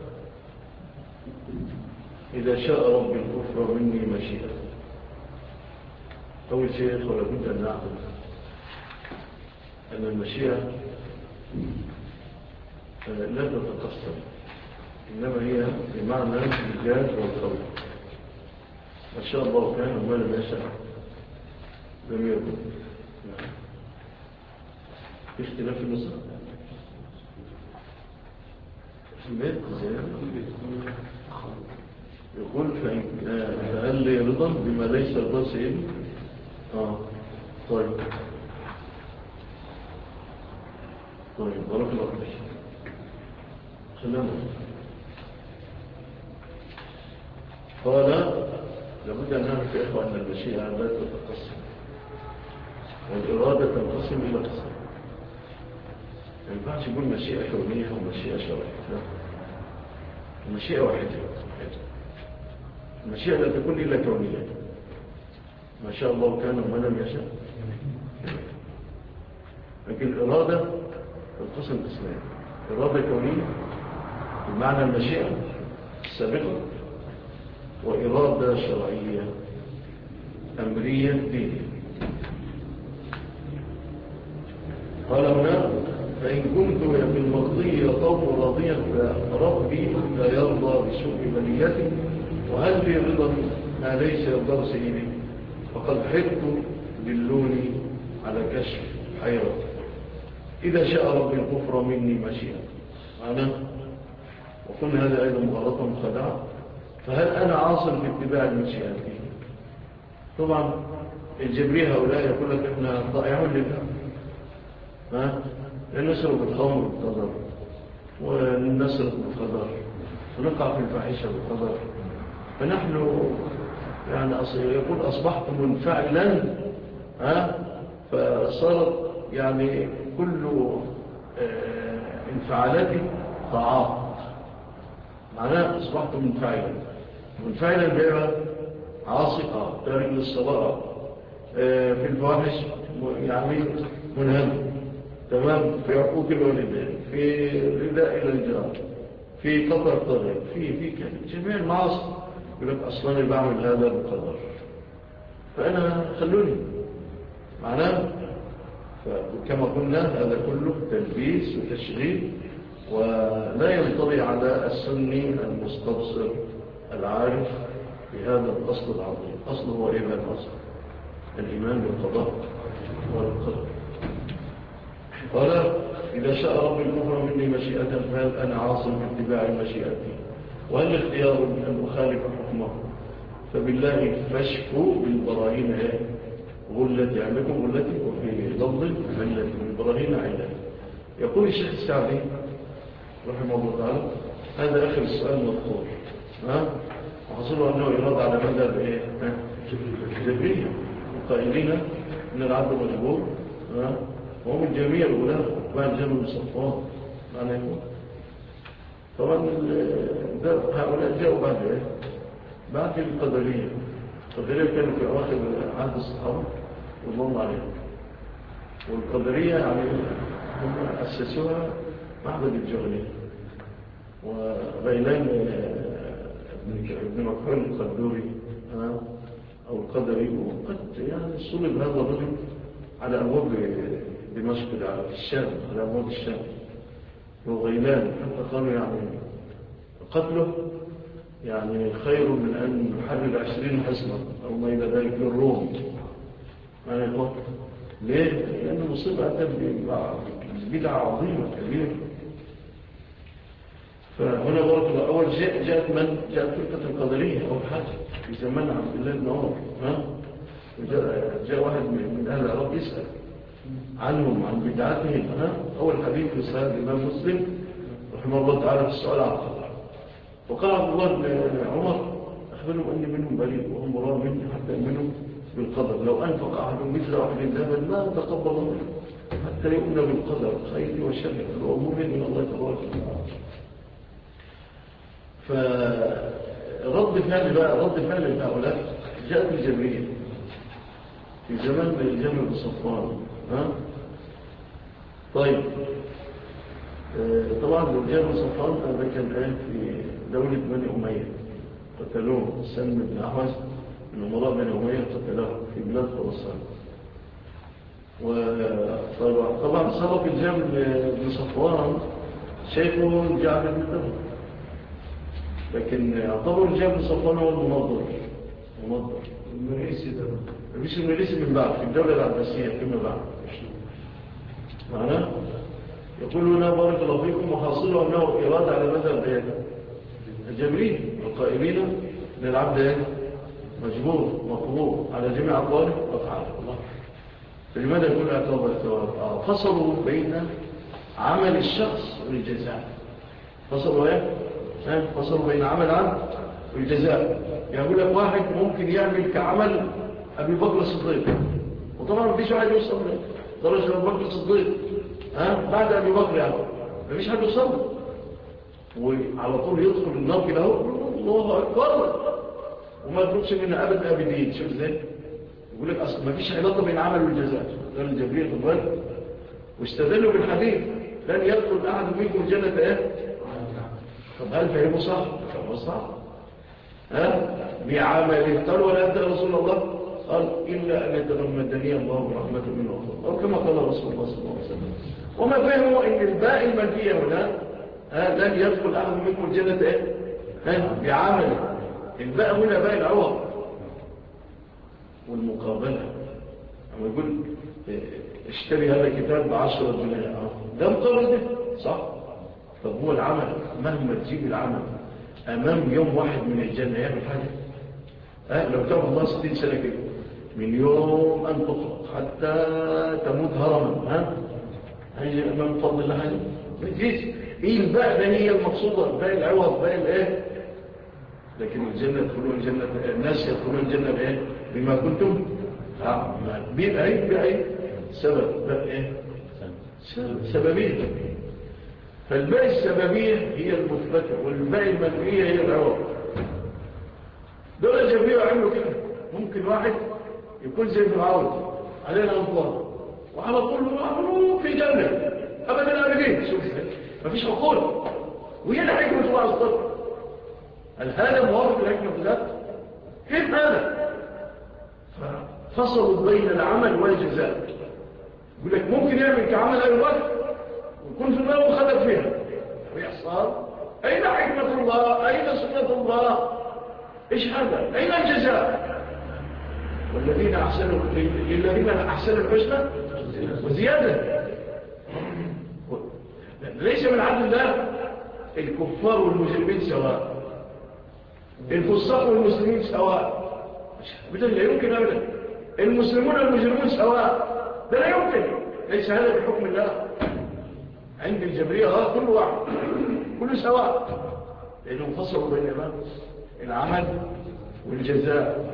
إذا شاء ربي الكفر مني مشيئة. أول شيء ولا بد أن نعلم أن المشيئة لا تتقسم، إنما هي بمعنى الإيجاد والخلق. ما شاء الله كان وما لم يشاء لم يكن. في اختلاف في النصر يقول فهل لي رضا بما ليس رضا سيدي؟ طيب بارك الله فيك. سلام. قال لابد أن نعرف يا إخوة أن المشيئة لا تتقسم، والإرادة تنقسم إلى قسم. ما ينفعش يقول مشيئة كونية ومشيئة شرعية. المشيئة واحدة. المشيئة لا تكون إلا كونية. ما شاء الله كان وما لم يشاء. لكن الإرادة تنقسم قسمين: إرادة كونية بمعنى المشيئة السابقة، وإرادة شرعية أمرية دينية. قال هنا: فإن كنت في المقضي قوم راضيا فربي لا يرضى بسوء بنيتي، وهل لي رضا ما ليس يرضى سيدي؟ فقد حرت دلوني على كشف حيرة، إذا شاء ربي الكفر مني مشيئة. معنى وكل هذا أيضا مغلطة مخدعة. فهل أنا عاصل باتباع المشيئة؟ طبعا الجبرية هؤلاء يقول لك إحنا ضائعون لله، نسرق الخمر بالقدر، ونسرق بالقدر، ونقع في الفاحشة بالقدر. فنحن يعني يقول أصبحت منفعلا، فصارت يعني كل انفعالاتي طاعات. معناه أصبحت منفعلا بها عاصي، تارك للصلاة، في الفواحش يعني منهم، تمام، في عقوق الوالدين، في رداء إلى الجار، في قطع الطريق، في جميع المعاصي. يقول لك أصلا اللي بعمل هذا بقدر، فأنا خلوني معناه. فكما قلنا هذا كله تلبيس وتشغيل، ولا ينطبق على السني المستبصر العارف بهذا الأصل العظيم. أصله هو إيه الأصل؟ الإيمان بالقضاء والقدر. قال: إذا شاء رب الكفر مني مشيئة فهل أنا عاصم باتباع المشيئة؟ وهل اختيار أن أخالف حكمه؟ فبالله فاشكوا بالبراهين غلتي عندكم، غلتي وفي لفظ علتي بالبراهين علتي. يقول الشيخ السعدي رحمه الله تعالى: هذا آخر السؤال مذكور، وحصله أنه يراد على مدى الجبرية القائلين إن العبد مجبور، وهم الجميع الغلاف بعد جمع صفوان. معنى يقول طبعا هؤلاء جاءوا بعد القدرية. القدرية كانوا في أواخر عهد الصحابة والله عليهم، والقدرية يعني هم أسسوها معبد الجهني، وغيلان ابن مكحول القدوري أو القدري، وقد يعني صلب هذا الرجل على أبواب دمشق، على الشام، على أبواب الشام، وغيلان حتى قالوا يعني قتله يعني خير من أن يحرر 20 حصنا أو ما إلى ذلك للروم. يعني يقول ليه؟ لأنه مصيبة أتى بدعة عظيمة كبيرة. فهنا برضو أول جاءت فرقة القدرية أول حاجة في زمان عبد الله بن عمر. جاء واحد من أهل العراق يسأل عنهم عن بدعتهم. أول حديث في صحيح الإمام مسلم رحمه الله تعالى في السؤال عن القدر، وقال عبد الله بن عمر: أخبرهم أني منهم بريء وهم براء مني حتى يؤمنوا بالقدر. لو أنفق أحدهم مثل واحد ذهبا ما تقبل منه حتى يؤمن بالقدر خير وشر الأمور من الله تبارك وتعالى. فرد فعل هؤلاء جاءت الجبرية في زمان الجمل بصفوان. طيب طبعا الجمل بصفوان هذا كان في دولة بني أمية، قتلوه سلم بن أحوز من أمراء بني أمية، قتلوه في بلاد خراسان. وطبعا سبق الجمل بصفوان شيخه جعل بن الدبر، لكن يعتبر الجبل بصفوان هو المنظر المريسي من بعد في الدولة العباسية فيما بعد. معناه يقول هنا: بارك الله فيكم، وحاصله أنه إرادة على مدى الجبرين القائلين للعبد ايه؟ مجبور مطلوب على جميع أقواله وأفعاله الله. فلماذا يكون عقاب الثواب؟ فصلوا بين عمل الشخص والجزاء. فصلوا ايه؟ فصلوا بين عمل العبد والجزاء. يقول لك واحد ممكن يعمل كعمل أبي بكر الصديق، وطبعا ما فيش واحد يوصل درجة أبي بكر الصديق بعد أبي بكر يعني ما فيش حد يوصل وعلى طول يدخل النار كده الله أكبر وما يطلبش منه أبد أبدين. شوف ازاي يقول لك أصلا ما فيش علاقة بين عمل والجزاء. قال الجبريل الضبال واستدلوا بالحديث لن يدخل أحد منكم الجنة ايه؟ طب هل فهموا صح؟ فهموا صح بعمله. قال ولا أنت رسول الله؟ قال إلا أن يتغمدني الله برحمته منه وفضله، أو كما قال رسول الله صلى الله عليه وسلم. وما فهموا أن الباء المنفية هنا لن يدخل أحد منكم الجنة ايه؟ بعمله. الباء هنا باء العوض والمقابلة. أما يقول اشتري هذا الكتاب ب10 جنيه ده مقابل ده صح؟ طب هو العمل مهما تجيب العمل أمام يوم واحد من الجنة يعمل حاجة لو كان الله 60 سنة كده من يوم أن تخلق حتى تموت هرما هيجي أمام فضل الله حاجة ما تجيش. إيه الباء ده هي المقصودة باء العوض باء الإيه. لكن الجنة يدخلون الجنة الناس يدخلون الجنة بإيه؟ بما كنتم بأي سبب باء إيه؟ سببية. فالباء السببية هي المثبتة والباء المنفية هي العوض. دولة جميع عملوا كده. ممكن واحد يكون زي فرعون علينا أنطار وعلى طول عملوا في جنة أبدا أبدين. شوف ما فيش عقول وهي الحكمة الله عز وجل. هل هذا موافق الحكمة في ذات؟ كيف هذا؟ ففصلوا بين العمل والجزاء. يقول لك ممكن يعمل كعمل أي وقت ويكون في النار وخلق فيها ويحصل. أين حكمة الله؟ أين سنة الله؟ إيش هذا؟ أين الجزاء؟ والذين أحسنوا للذين أحسنوا الحسنى وزيادة. ليس من عدل الله الكفار والمجرمين سواء، الفساق والمسلمين سواء. بدل لا يمكن أبدا. المسلمون والمجرمون سواء ده لا يمكن. ليس هذا بحكم الله عند الجبرية. كل واحد كل سواء لأنهم فصلوا بين العمل والجزاء.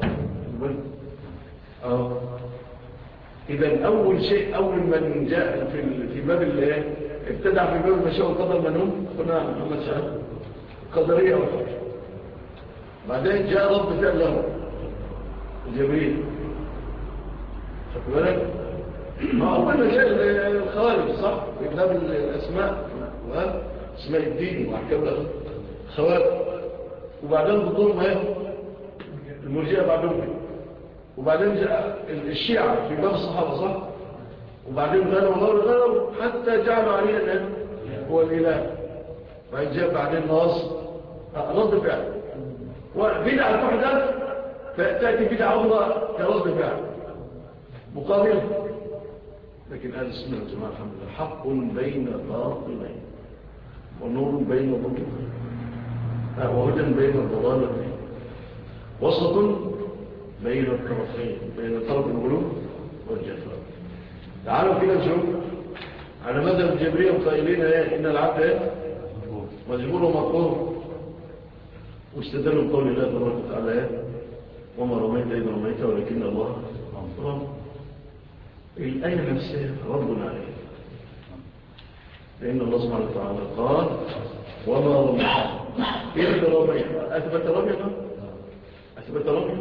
إذن أول شيء أول من جاء في باب ابتدع في باب المشاء والقدر من هم كنا محمد شهد القدرية والقدر. بعدين جاء رب فعل له جبريل. شوف بالك ما أول جاء الخوارج صح في باب الأسماء واسماء الدين وأحكام الخوارج. وبعدين ضدهم المرجئة بعدهم. وبعدين جاء الشيعة في باب الصحابة صح. وبعدين غلوا حتى جعلوا عليه هو الإله. بعدين جاء بعدين ناص رد فعل وبدعة تحدث فتأتي بدعة أخرى كرد فعل مقابل. لكن أهل السنة والجماعة الحمد لله حق بين باطلين ونور بين ضلالين وهدى بين الضلالتين وسط بين الطرفين بين طرف الغلو والجفاء. تعالوا كده نشوف على مذهب الجبرية القائلين إن العبد مجبور ومطلوب. واستدلوا بقول الله تبارك وتعالى وما رميت إذ رميت ولكن الله رمى. الآية نفسها ربنا عليه لأن الله سبحانه وتعالى قال وما رميت إذ رميت. أثبت رميت أثبت رميت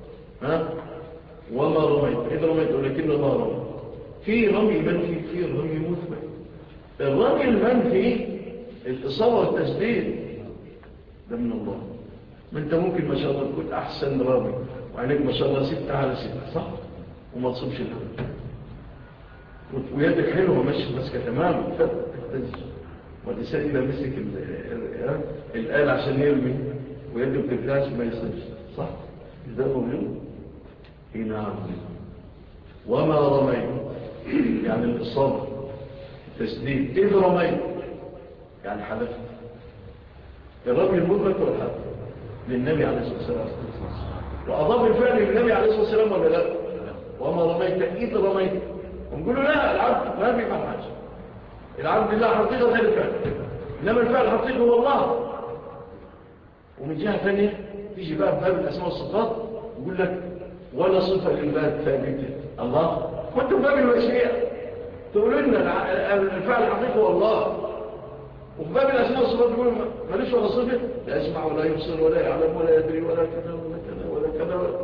وما رميت إذ رميت ولكن الله رمى. في رمي منفي في رمي مثبت. الرمي المنفي الإصابة والتسديد ده من الله. ما انت ممكن ما شاء الله تكون أحسن رامي وعينك ما شاء الله 6 على 6 صح وما تصبش الهدف ويدك حلوة ماسكة تمام والإنسان إذا مسك الآل عشان يرمي ويده بتبلاش ما يصبش صح. ده موجود هنا. وما رميت يعني الإصابة التسديد. إذ رميت يعني حلفت. الرمي المدرك والحلف للنبي عليه الصلاة والسلام، وأضاف الفعل للنبي عليه الصلاة والسلام ولا لا؟ وما رميت إذ رميت. ونقول له لا، العبد ما في حاجة، العبد لا حقيقة غير الفعل، إنما الفعل حقيقة هو الله. ومن جهة ثانية تيجي بقى باب الأسماء والصفات يقول لك ولا صفة لله ثابتة الله، وانتم باب المشيئة تقولوا لنا الفعل حقيقة هو الله، وفي باب الأسماء والصفات يقولوا ماليش ولا صفة، لا يسمع ولا يبصر ولا يعلم ولا يدري ولا كذا ولا كذا ولا كذا ولا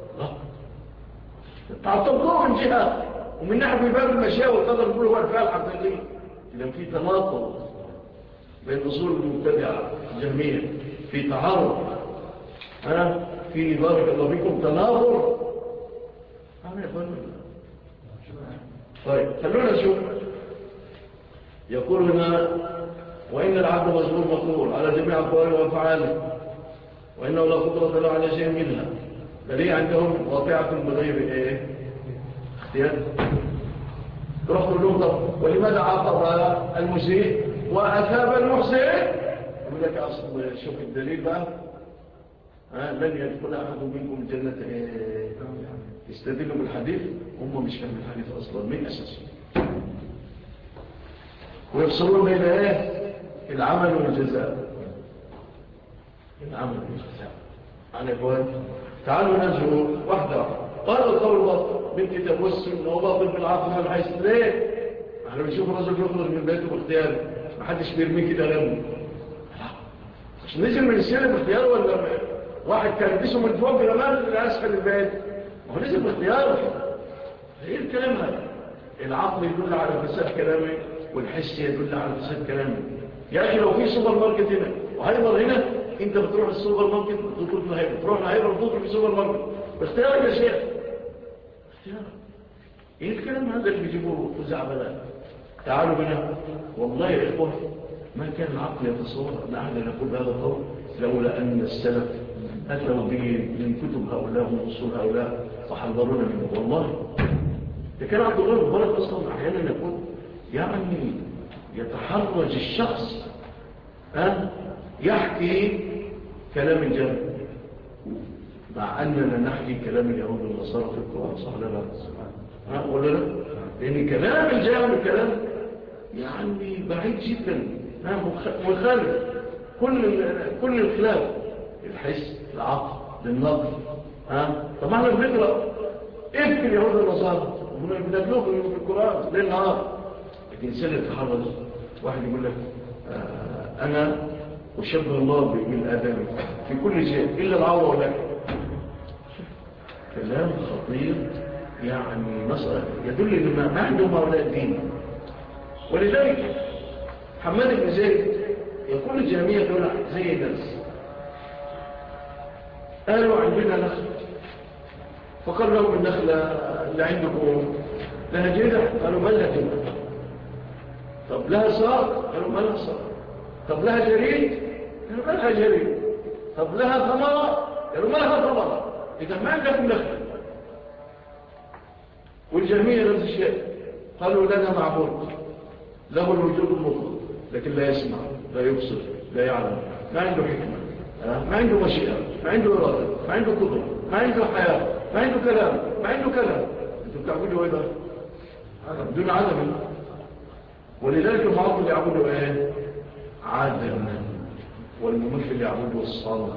تعطبوه من جهة، ومن ناحية باب المشيئة والقدر يقولوا هو الفعل حقيقي. إذا في تناقض بين أصول المبتدعة الجهمية، في تعارض، في بارك الله فيكم تناظر. طيب خلونا نشوف. يقول هنا وإن العبد مجبور مقبول على جميع أقواله وأفعاله، وإنه لا قدرة له على شيء منها، بل هي عندهم واقعة بغير إيه اختيار. تروح تقول لهم ولماذا عاقب المسيء وأثاب المحسن؟ يقول لك أصل شوف الدليل بقى، لن يدخل أحد منكم الجنة يستدلوا بالحديث، هم مش فاهمين الحديث أصلا من أساسه، ويفصلون بين العمل والجزاء. العمل والجزاء عن إخوان تعالوا نرجو واحدة. قال القول باطل من كتاب والسنة وباطل بالعقل والحيث. ليه؟ احنا بنشوف الرجل يخرج من بيته باختياره، ما حدش بيرميه كده لمه، مش نزل من السنة باختياره، ولا واحد كان بيسه من فوق لمان لأسفل البيت، ما هو نزل باختياره. ايه الكلام هذا؟ العقل يدل على فساد كلامه، والحس يدل على فساد كلامه. يا أخي لو في سوبر ماركت هنا وهيبر هنا، انت بتروح السوبر ماركت بتطلب لهيبر، تروح لهيبر بتطلب في السوبر ماركت، باختيارك يا شيخ، اختيارك. ايه الكلام هذا اللي بيجيبوه خزعبلات؟ تعالوا بنا. والله يا إخوة ما كان العقل يتصور أن أحد يقول هذا القول لولا أن السلف أتوا به من كتب هؤلاء ومن أصول هؤلاء فحذرونا منه. والله ده كان عبد الله المبارك أصلا أحيانا يقول يعني يتحرج الشخص يحكي كلام الجنة، مع أننا نحكي كلام اليهود والنصارى في القرآن، صح ولا لا؟ ولا لا؟ لأن كلام الجنة كلام يعني بعيد جدا، مخالف كل الخلاف، الحس العقل للنقل. طب احنا بنقرأ ايه في اليهود والنصارى بنتلوه في القرآن ليل نهار، لكن سنة تحرج واحد يقول لك أنا أشبه الله بالآدم في كل شيء إلا العورة والأكل. كلام خطير، يعني مسألة يدل إن ما عندهم هؤلاء الدين. ولذلك حماد بن زيد يقول الجهمية دول زي الناس، قالوا عندنا نخل، فقال لهم النخلة اللي عندكم لها جذع، قالوا ما لها جذع. طب لها ساق، قالوا ما لها ساق. طب لها جريد، قالوا ما لها جريد. طب لها ثمرة، قالوا ما لها ثمرة. إذا ما عندكم نخل. والجهمية نفس الشيء، قالوا لنا معبود له الوجود المطلق، لكن لا يسمع لا يبصر لا يعلم، ما عنده حكمة، ما عنده مشيئة، ما عنده إرادة، ما عنده قدرة، ما عنده حياة، ما عنده كلام، ما عنده كلام. انتوا بتعبدوا ايه بقى؟ بدون عدم. ولذلك المعطل يعبدوا ايه؟ عدما، والممثل يعبدوا الصنم،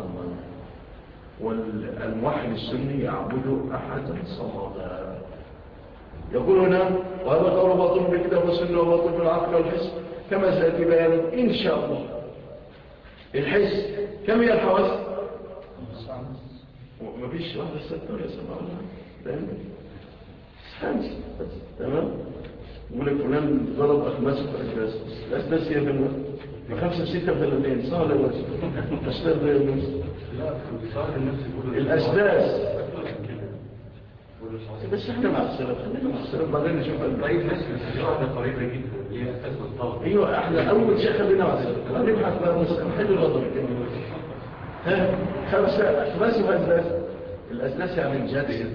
والموحد السني يعبدوا أحدا صمدا. يقول هنا وهذا قول باطل بالكتاب والسنة وباطل بالعقل والحس، كما سيأتي بيانه إن شاء الله. الحس كم هي الحواس؟ ما فيش واحدة الستة يا سماء الله خمسة. تمام. يقول لك فلان ضرب أخماسه في الأسداس. الأسداس هي بنا 5 6 32 صار ولا أسداس غير النفس؟ الأسداس. بس احنا مع السلف، خلينا مع السلف بعدين نشوف طيب ناس واحدة قريبة جدا هي أساس الطاقة. ايوه احنا اول شيء خلينا مع السلف، نبحث بقى مثلا حلو النظر كده. ها 5 وأسداس. الأسداس يعني الجاد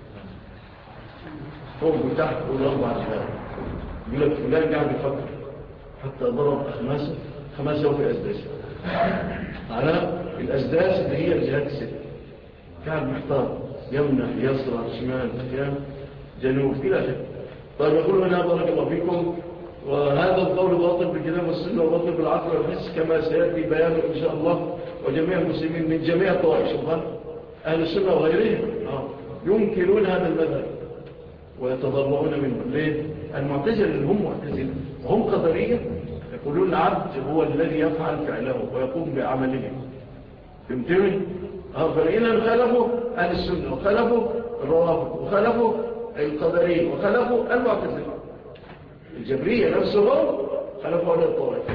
فوق وتحت والأربع جهات. يقول لك فلان قاعد يفكر حتى ضرب أخماسه 5 في أسداسه. على الأسداس اللي هي الجهات الست، كان محتار يمنع يسرى شمال يمين جنوب إلى آخره. طيب يقول هنا بارك الله فيكم، وهذا القول باطل بالكتاب والسنة وباطل بالعقل والحس كما سيأتي بيانه إن شاء الله. وجميع المسلمين من جميع الطوائف أهل السنة وغيرهم ينكرون هذا المذهب ويتضرعون منه. ليه؟ المعتزلة اللي هم معتزلة وهم قدرية يقولون العبد هو الذي يفعل فعله ويقوم بعمله. فهمتني؟ فإن خلفوا أهل السنة وخلفوا الروافض وخلفوا القدرية وخلفوا المعتزلة. الجبرية نفسهم خلفوا هذا الطوائف.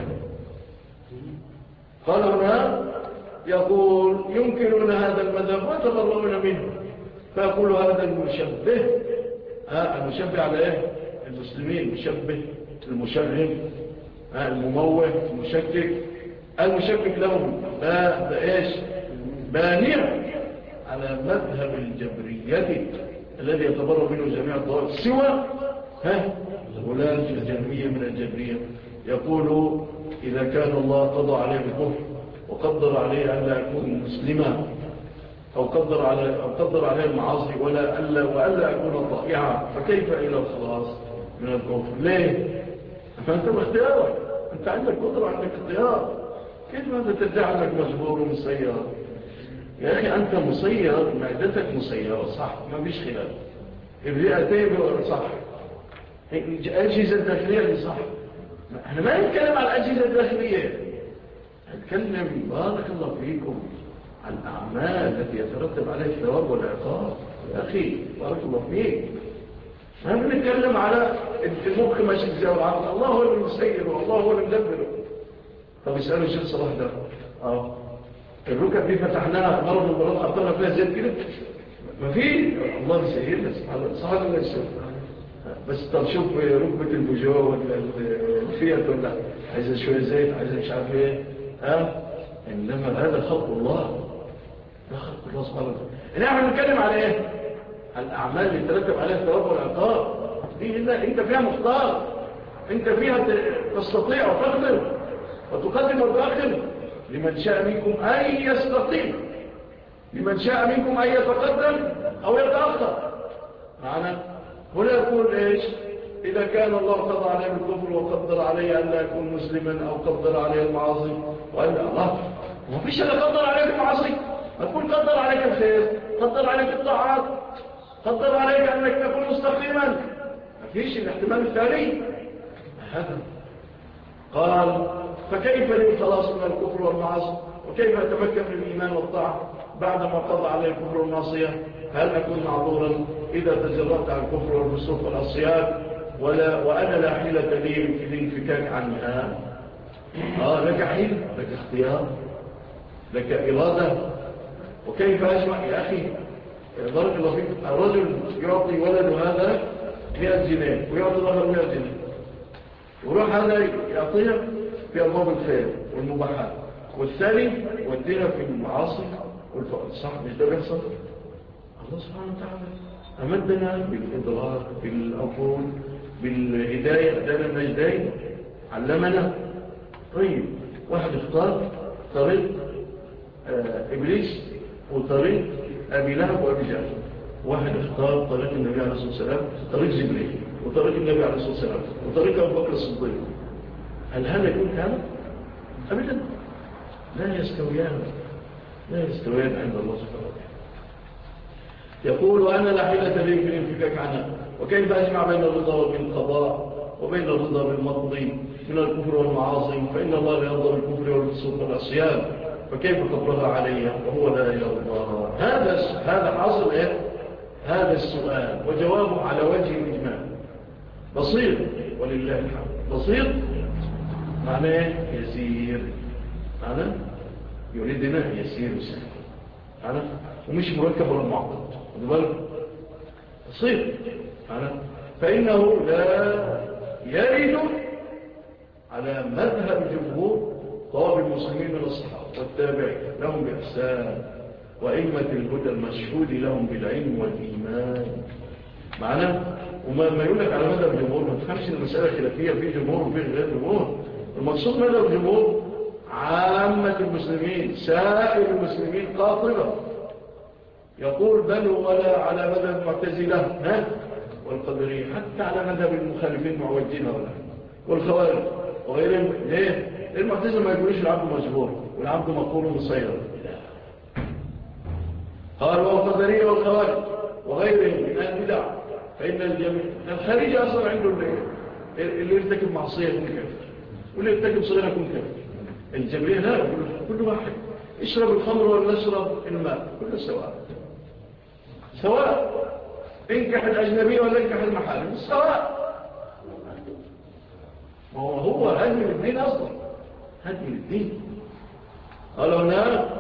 قال هنا يقول ينكرون هذا المذهب ويتضرعون منه، فيقول هذا المشبه المشبه على ايه؟ المسلمين، المشبه المشرب المموه المشكك لهم بإيش؟ بانية على مذهب الجبرية الذي يتبرر منه جميع الطوائف سوى ولاة الجهمية من الجبرية. يقول إذا كان الله قضى عليه بالكفر وقدر عليه أن لا يكون مسلما أو قدر عليه المعاصي وألا يكون طائعا، فكيف إلى الخلاص من الكفر؟ ليه؟ فأنت باختيارك، أنت عندك قدرة، عندك اختيار، كيف أنت تدعي أنك مجبور ومسير؟ يا أخي أنت مسير، معدتك مسيرة صح، ما فيش خلاف، الرئتين صح، الأجهزة الداخلية دي صح. احنا ما نتكلم على الأجهزة الداخلية، نتكلم بارك الله فيكم عن الأعمال التي يترتب عليها الثواب والعقاب. يا أخي بارك الله فيك، ما بنتكلم على المخ ماشي ازاي والعقل. الله هو اللي مسير والله هو اللي مدبره. طب اسألوا الشيخ صلاح ده الركب دي فتحناها مرة من المرات حطينا فيها زيت كده، ما في الله يسهلنا صحيح الله يسهل. بس طب شوف ركبة البجوة ولا الفيات ولا عايزة شوية زيت، عايزة مش عارف ايه إنما هذا خلق الله، ده خلق الله سبحانه وتعالى. نحن نتكلم على ايه؟ على الأعمال اللي ترتب عليها الثواب والعقاب. دي انت فيها مختار، انت فيها تستطيع وتقدر وتقدم وتأخر لمن شاء منكم أن يستقيم، لمن شاء منكم أن يتقدم أو يتأخر معنا. هنا يقول إيش؟ إذا كان الله قضى عليه بالكفر وقدر عليه أن لا يكون مسلما أو قدر عليه المعاصي وأن الله ما فيش أن قدر عليك المعاصي، أقول قدر عليك الخير، قدر عليك الطاعات، قدر عليك أنك تكون مستقيما، ما فيش الاحتمال الثاني هذا. قال فكيف للخلاص من الكفر والمعاصي وكيف يتمكن من الإيمان والطاعة بعدما قضى عليه الكفر والمعصية؟ هل أكون معذورا إذا تجرأت عن الكفر والفسوق والعصيان وأنا لا حيلة لي في الانفكاك عنها؟ لك حيل، لك اختيار، لك إرادة. وكيف أجمع يا أخي بارك الله فيك، الرجل يعطي ولده هذا 100 جنيه ويعطي الآخر 100 جنيه، وروح هذا يعطيها في أبواب الخير والمباحات، والثاني يوديها في المعاصي والفقر. صح مش ده بيحصل؟ الله سبحانه وتعالى أمدنا بالإدراك بالعقول بالهداية، أدانا النجدين، علمنا. طيب واحد اختار طريق إبليس وطريق أبي لهب وأبي جهل، واحد اختار طريق النبي عليه الصلاة والسلام، طريق جبريل وطريق النبي عليه الصلاة والسلام وطريق أبو بكر الصديق. هل هذا يكون كامل؟ أبدا، لا يستويان، لا يستويان عند الله سبحانه وتعالى. يقول أنا لا حيلة لي في الانفكاك عنها، وكيف أجمع بين الرضا وبين القضاء وبين الرضا بالمقضي من الكفر والمعاصي؟ فإن الله لا يرضى بالكفر والفسوق والعصيان، فكيف قبلها علي وهو لا يرضى؟ هذا حاصل إيه؟ هذا السؤال وجوابه على وجه الإجمال بسيط ولله الحمد. بسيط معناه يسير، معناه يريدنا يسير وسهل، معناه ومش مركب ولا معقد، بسيط معناه. فإنه لا يرد على مذهب جمهور طواب المسلمين من الصحابة والتابعين لهم بإحسان وإمة الهدى المشهود لهم بالعلم والإيمان معنا. وما يقول لك على مذهب الجمهور ما تفهمش المسألة خلافية في جمهور وفي غير جمهور. المقصود مذهب الجمهور عامة المسلمين سائر المسلمين قاطبة. يقول بل ولا على مذهب المعتزلة والقدرية، حتى على مذهب المخالفين المعوجين والخوارج وغيرهم. ليه؟ المعتزلة ما يقولوش العبد مجبور والعبد مقهور مسير. قال والقدرية والخوارج وغيرهم من البدع، فإن الجميع الخارج أصلا عنده اللي يرتكب معصية يكون كافر واللي يرتكب صغيرة يكون كافر. الجميع لا، كل واحد اشرب الخمر ولا اشرب الماء كله سواء انكح الأجنبية ولا انكح المحارم سواء. هو هدم الدين أصلا، هدم الدين. قال هنا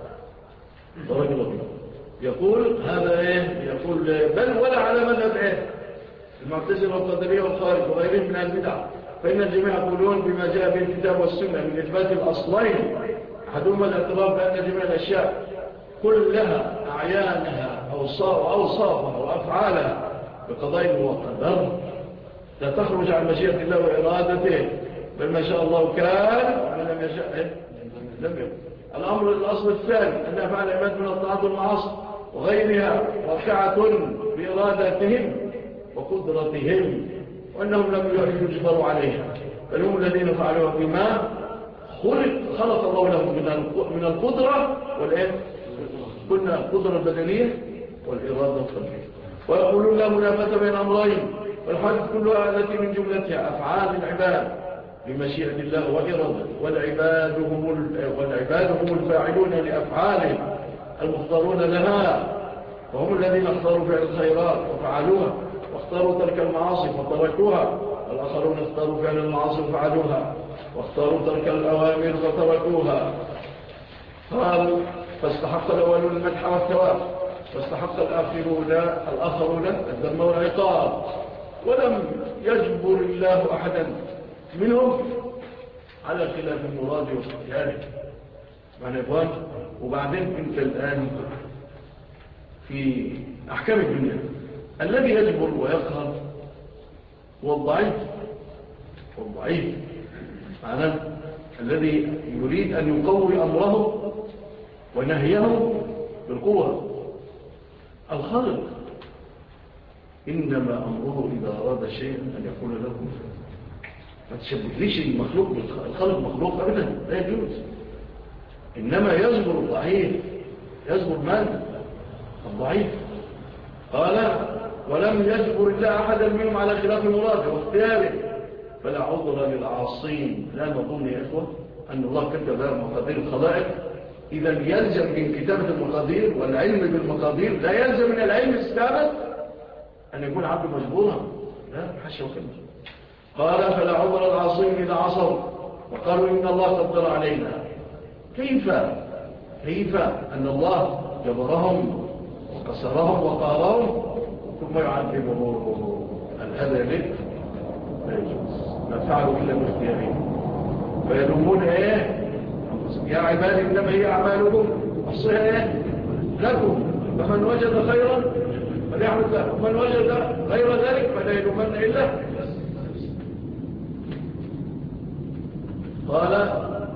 يقول هذا يقول بل ولا على مذهب المعتزلة والقدرية والخوارج وغيرهم من البدع، فإن الجميع يقولون بما جاء به الكتاب والسنة من إثبات الأصلين، أحدهما الاعتراف بأن جميع الأشياء كلها أعيانها أوصافها وأفعالها بقضاء وقدر لا تخرج عن مشيئة الله وإرادته، بل ما شاء الله كان ومن لم يشاء لم يكن. الأمر الأصل الثاني أن أفعال العباد من الطاعات والمعاصي وغيرها واقعة بإرادتهم وقدرتهم، وأنهم لم يجبروا عليها، بل هم الذين فعلوا بما خلق الله لهم من القدرة قلنا القدرة البدنية والإرادة القلبية. ويقولون لا منافاة بين أمرين، والحدث كلها التي من جملتها أفعال العباد بمشيئة الله وإرادته، والعباد هم الفاعلون لأفعالهم المختارون لها، وهم الذين اختاروا فعل الخيرات وفعلوها، واختاروا ترك المعاصي فتركوها، والآخرون اختاروا فعل المعاصي وفعلوها، واختاروا ترك الأوامر فتركوها. قال فاستحق الأولون المدح والثواب، واستحق الآخرون الذم والعقاب، ولم يجبر الله أحدا منهم على خلاف المراد واختياره. معنى إخوان، وبعدين انت الآن في أحكام الدنيا الذي يجبر ويقهر هو الضعيف، معنى الذي يريد أن يقوي أمره ونهيه بالقوة. الخالق إنما أمره إذا أراد شيئا أن يقول له ما تشبهليش المخلوق الخالق مخلوق أبدا، لا يجوز. إنما يصبر الضعيف، يصبر من؟ الضعيف. قال ولم يجبر الله أحدا منهم على خلاف مراده واختياره، فلا عذر للعاصين. لا نظن يا إخوة أن الله كتب مقادير الخلائق، إذا يلزم من كتابة المقادير والعلم بالمقادير لا يلزم من العلم الثابت أن يكون عبد مجبورا، لا حاشا وكلا. قال فلا عذر العاصين إذا عصوا وقالوا إن الله قدر علينا. كيف أن الله جبرهم وقصرهم وقارهم ثم يعذبهم؟ هذا لا يجوز، ما فعلوا إلا باختيارهم. فيلومون يا عبادي إنما هي أعمالكم أحصيها لكم، فمن وجد خيرا فليحمد الله، ومن وجد غير ذلك فلا يلومن إلا. قال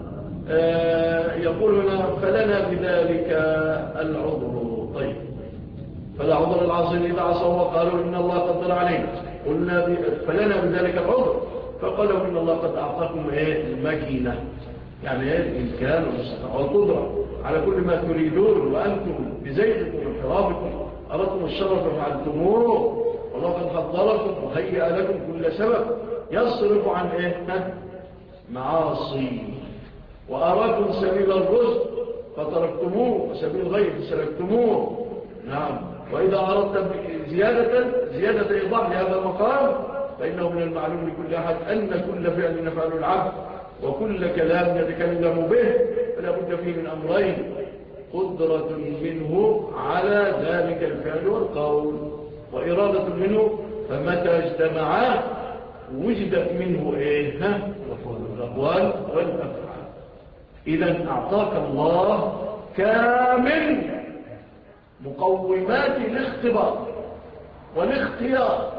يقول لنا فلنا بذلك العذر. طيب فلا عذر العاصين إذا عصوا وقالوا إن الله قدر علينا، قلنا فلنا بذلك العذر، فقالوا إن الله قد أعطاكم المكينة، يعني الإمكان والقدرة على كل ما تريدون، وأنتم بزيدكم وانحرافكم أردتم الشر ففعلتموه، والله قد حضركم وهيأ لكم كل سبب يصرف عن معاصي، وأراكم سبيل الرشد فتركتموه وسبيل الغي فسلكتموه. نعم. وإذا أردت زيادة إيضاح لهذا المقام، فإنه من المعلوم لكل أحد أن كل فعل يفعل العبد وكل كلام يتكلم به فلا بد فيه من أمرين: قدرة منه على ذلك الفعل والقول، وإرادة منه، فمتى اجتمعا وجدت منه الأقوال والأفعال. إذن أعطاك الله كامل مقومات الاختبار والاختيار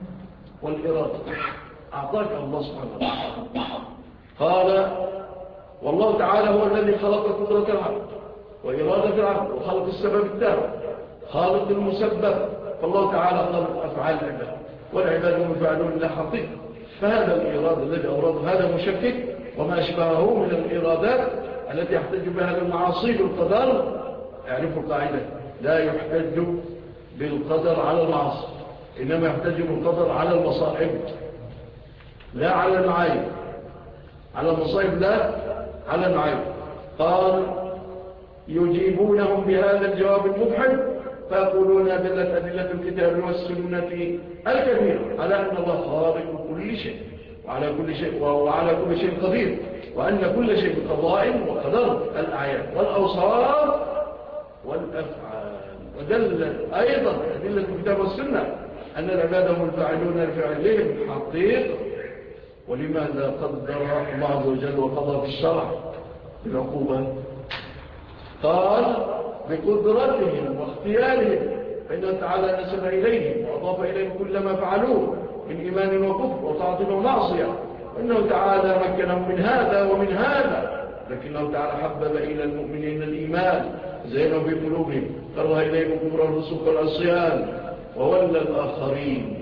والإرادة، أعطاك الله سبحانه وتعالى. قال والله تعالى هو الذي خلق قدرة العبد وإرادة العبد وخلق السبب التابع خالق المسبب. فالله تعالى خلق أفعال العباد والعباد هم يفعلون لا حقيقة. فهذا الإرادة الذي أورده هذا مشكك وما أشبهه من الإرادات التي يحتج بها المعاصي بالقدر. يعرفوا القاعدة لا يحتج بالقدر على المعاصي إنما يحتج بالقدر على المصائب لا على المعايب. على المصائب لا على المعايب. قال يجيبونهم بهذا الجواب المبحث فيقولون أدلة الكتاب والسنة الكبيرة على أن الله خالق كل شيء وعلى كل شيء قدير وأن كل شيء بقضاء وقدر الأعيان والأوصاف والأفعال. ودل أيضا أدلة الكتاب والسنة أن العباد هم الفاعلون لفعلهم حقيقة. ولماذا قدر الله عز وجل وقضى في الشرع بالعقوبة؟ قال بقدرتهم واختيارهم فإنه تعالى نسب إليهم وأضاف إليهم كل ما فعلوه من إيمان وكفر وطاعة ومعصية وإنه تعالى مكنهم من هذا ومن هذا لكنه تعالى حبب إلى المؤمنين الإيمان زينوا في قلوبهم كره إليهم الكفر والفسوق والعصيان وولى الآخرين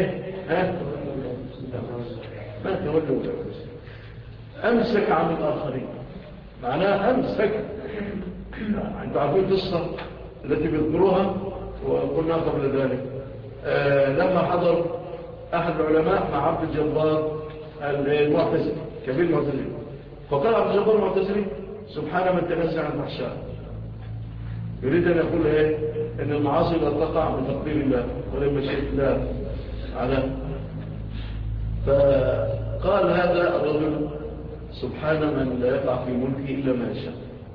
ما تولوا أمسك عن الآخرين معناه أمسك. أنتوا عارفين القصة التي بيذكروها وقلنا قبل ذلك لما حضر أحد العلماء مع عبد الجبار المعتزلي كبير المعتزلي فقال عبد الجبار المعتزلي سبحان من تنزع عن الفحشاء يريد أن يقول إن المعاصي لا تقع من تقدير الله ولا مشيئة الله على. فقال هذا الرجل سبحان من لا يقع في ملكه إلا ما يشاء.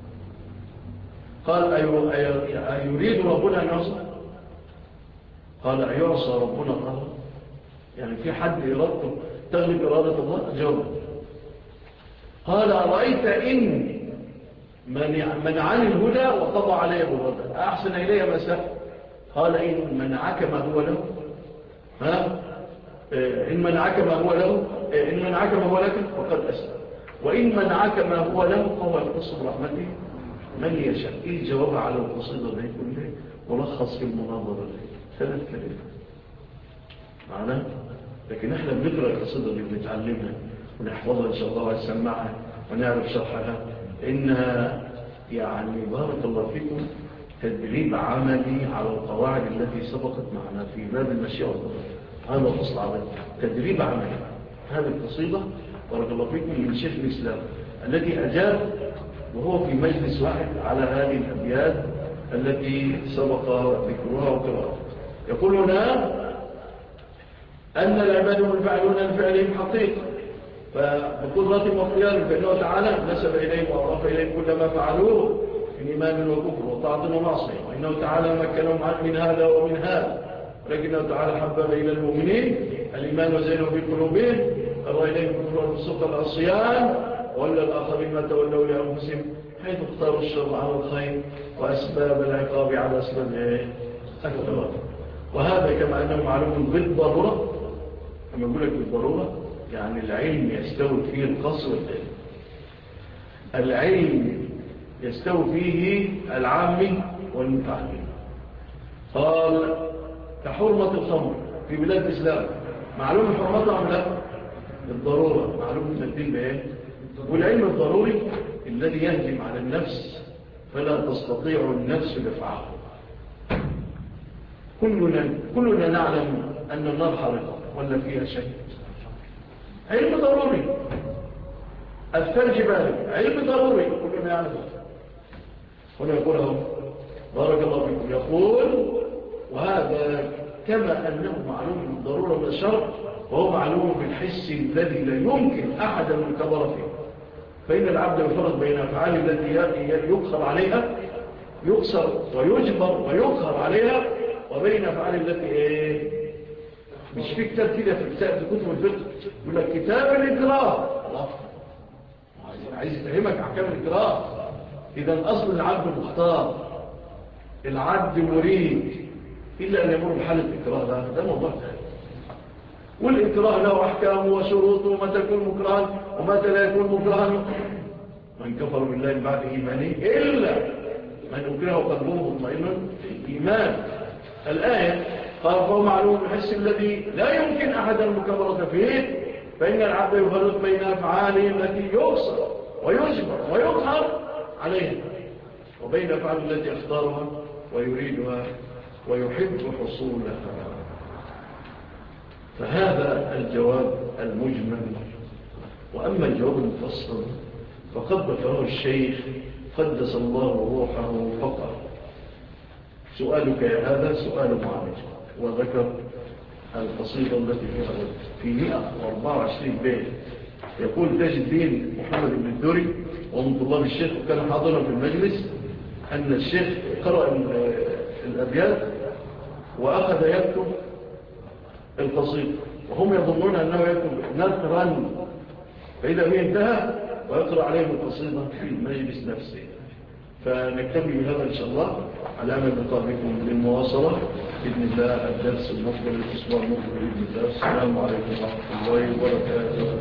قال أيريد ربنا أن يعصى؟ قال أيعصى ربنا قهرا؟ يعني في حد إرادته تغلب إرادة الله؟ جاوب. قال أرأيت إن منعني الهدى وقضى علي بالردى أحسن إلي ما سهل؟ قال إن منعك ما هو له إن منعك ما هو لك فقد أسلم وإن منعك ما هو له فهو يقص برحمته من يشاء. إيه الجواب على القصيدة دي كلها ملخص في المناظرة دي 3 كلمات معنا. لكن احنا بنقرأ القصيدة دي بنتعلمها ونحفظها إن شاء الله ونسمعها ونعرف شرحها إنها يعني بارك الله فيكم تدريب عملي على القواعد التي سبقت معنا في باب المشيئة والقدر. هذا الفصل عملي تدريب عملي. هذه القصيدة بارك الله فيكم من شيخ الإسلام التي أجاب وهو في مجلس واحد على هذه الأبيات التي سبق ذكرها وقراءتها. يقول هنا أن العباد هم الفاعلون لفعلهم حقيقة فبقدرة واختيار فإنه تعالى نسب إليهم وأضاف إليهم كل ما فعلوه من إيمان وكفر وطاعة ومعصية وإنه تعالى مكنهم من هذا ومن هذا ولكنه تعالى حبب إلى المؤمنين الإيمان وزينه في قلوبهم أرى إليهم الكفر والفسوق والعصيان ولا الآخرين ما تولوا لأنفسهم حيث اختاروا الشر على الخير وأسباب العقاب على أسباب الخير. وهذا كما أنه معلوم بالضرورة كما يقول لك بالضرورة يعني العلم يستوي فيه القصر والدليل. العلم يستوي فيه العام والمتعلم. قال كحرمة الخمر في بلاد الإسلام معلوم حرمتها عن لا بالضرورة معلوم من الدين بإيه والعلم الضروري الذي يهجم على النفس فلا تستطيع النفس دفعه. كلنا نعلم أن النار حرقة ولا فيها شيء علم ضروري. الثلج بارد علم ضروري كلنا يعلم. هنا يقول بارك الله فيكم يقول وهذا كما أنه معلوم بالضرورة من الشرع وهو معلوم بالحس الذي لا يمكن أحدا من كبر فيه. فإن العبد يفرق بين أفعال التي يقصر عليها يقصر ويجبر ويقهر عليها وبين أفعال التي مش في كتاب كده في كتب الفقه يقول لك كتاب الإكراه الله عايز يفهمك أحكام الإكراه. إذا أصل العبد مختار العبد مريد إلا أن يمر بحالة الإكراه ده موضوع ثاني. والإكراه له أحكام وشروط ومتى يكون مكرها ومتى لا يكون مكرها من كفر بالله من بعد إيمانه إلا من أكره قلبه مطمئن الإيمان. الآية قال فهو معلوم الحس الذي لا يمكن أحد المكابرة فيه، فإن العبد يفرق بين أفعاله التي يقصر ويجبر ويظهر عليها وبين أفعاله التي اختارها ويريدها ويحب حصولها. فهذا الجواب المجمل. وأما الجواب المفصل فقد ذكره الشيخ قدس الله روحه فقط. سؤالك يا هذا سؤال معالج، وذكر القصيدة التي في 124 بيت. يقول تاج الدين محمد بن الدوري ومن طلاب الشيخ وكان حاضرا في المجلس أن الشيخ قرأ الأبيات وأخذ يكتب القصيدة، وهم يظنون أنه يكتب نثرا، فإذا هو انتهى ويقرأ عليهم القصيدة في المجلس نفسه. فنكتفي بهذا إن شاء الله على أمل بكم للمواصلة بإذن الله الدرس المقبل الأسبوع المقبل بإذن الله. السلام عليكم ورحمة الله وبركاته.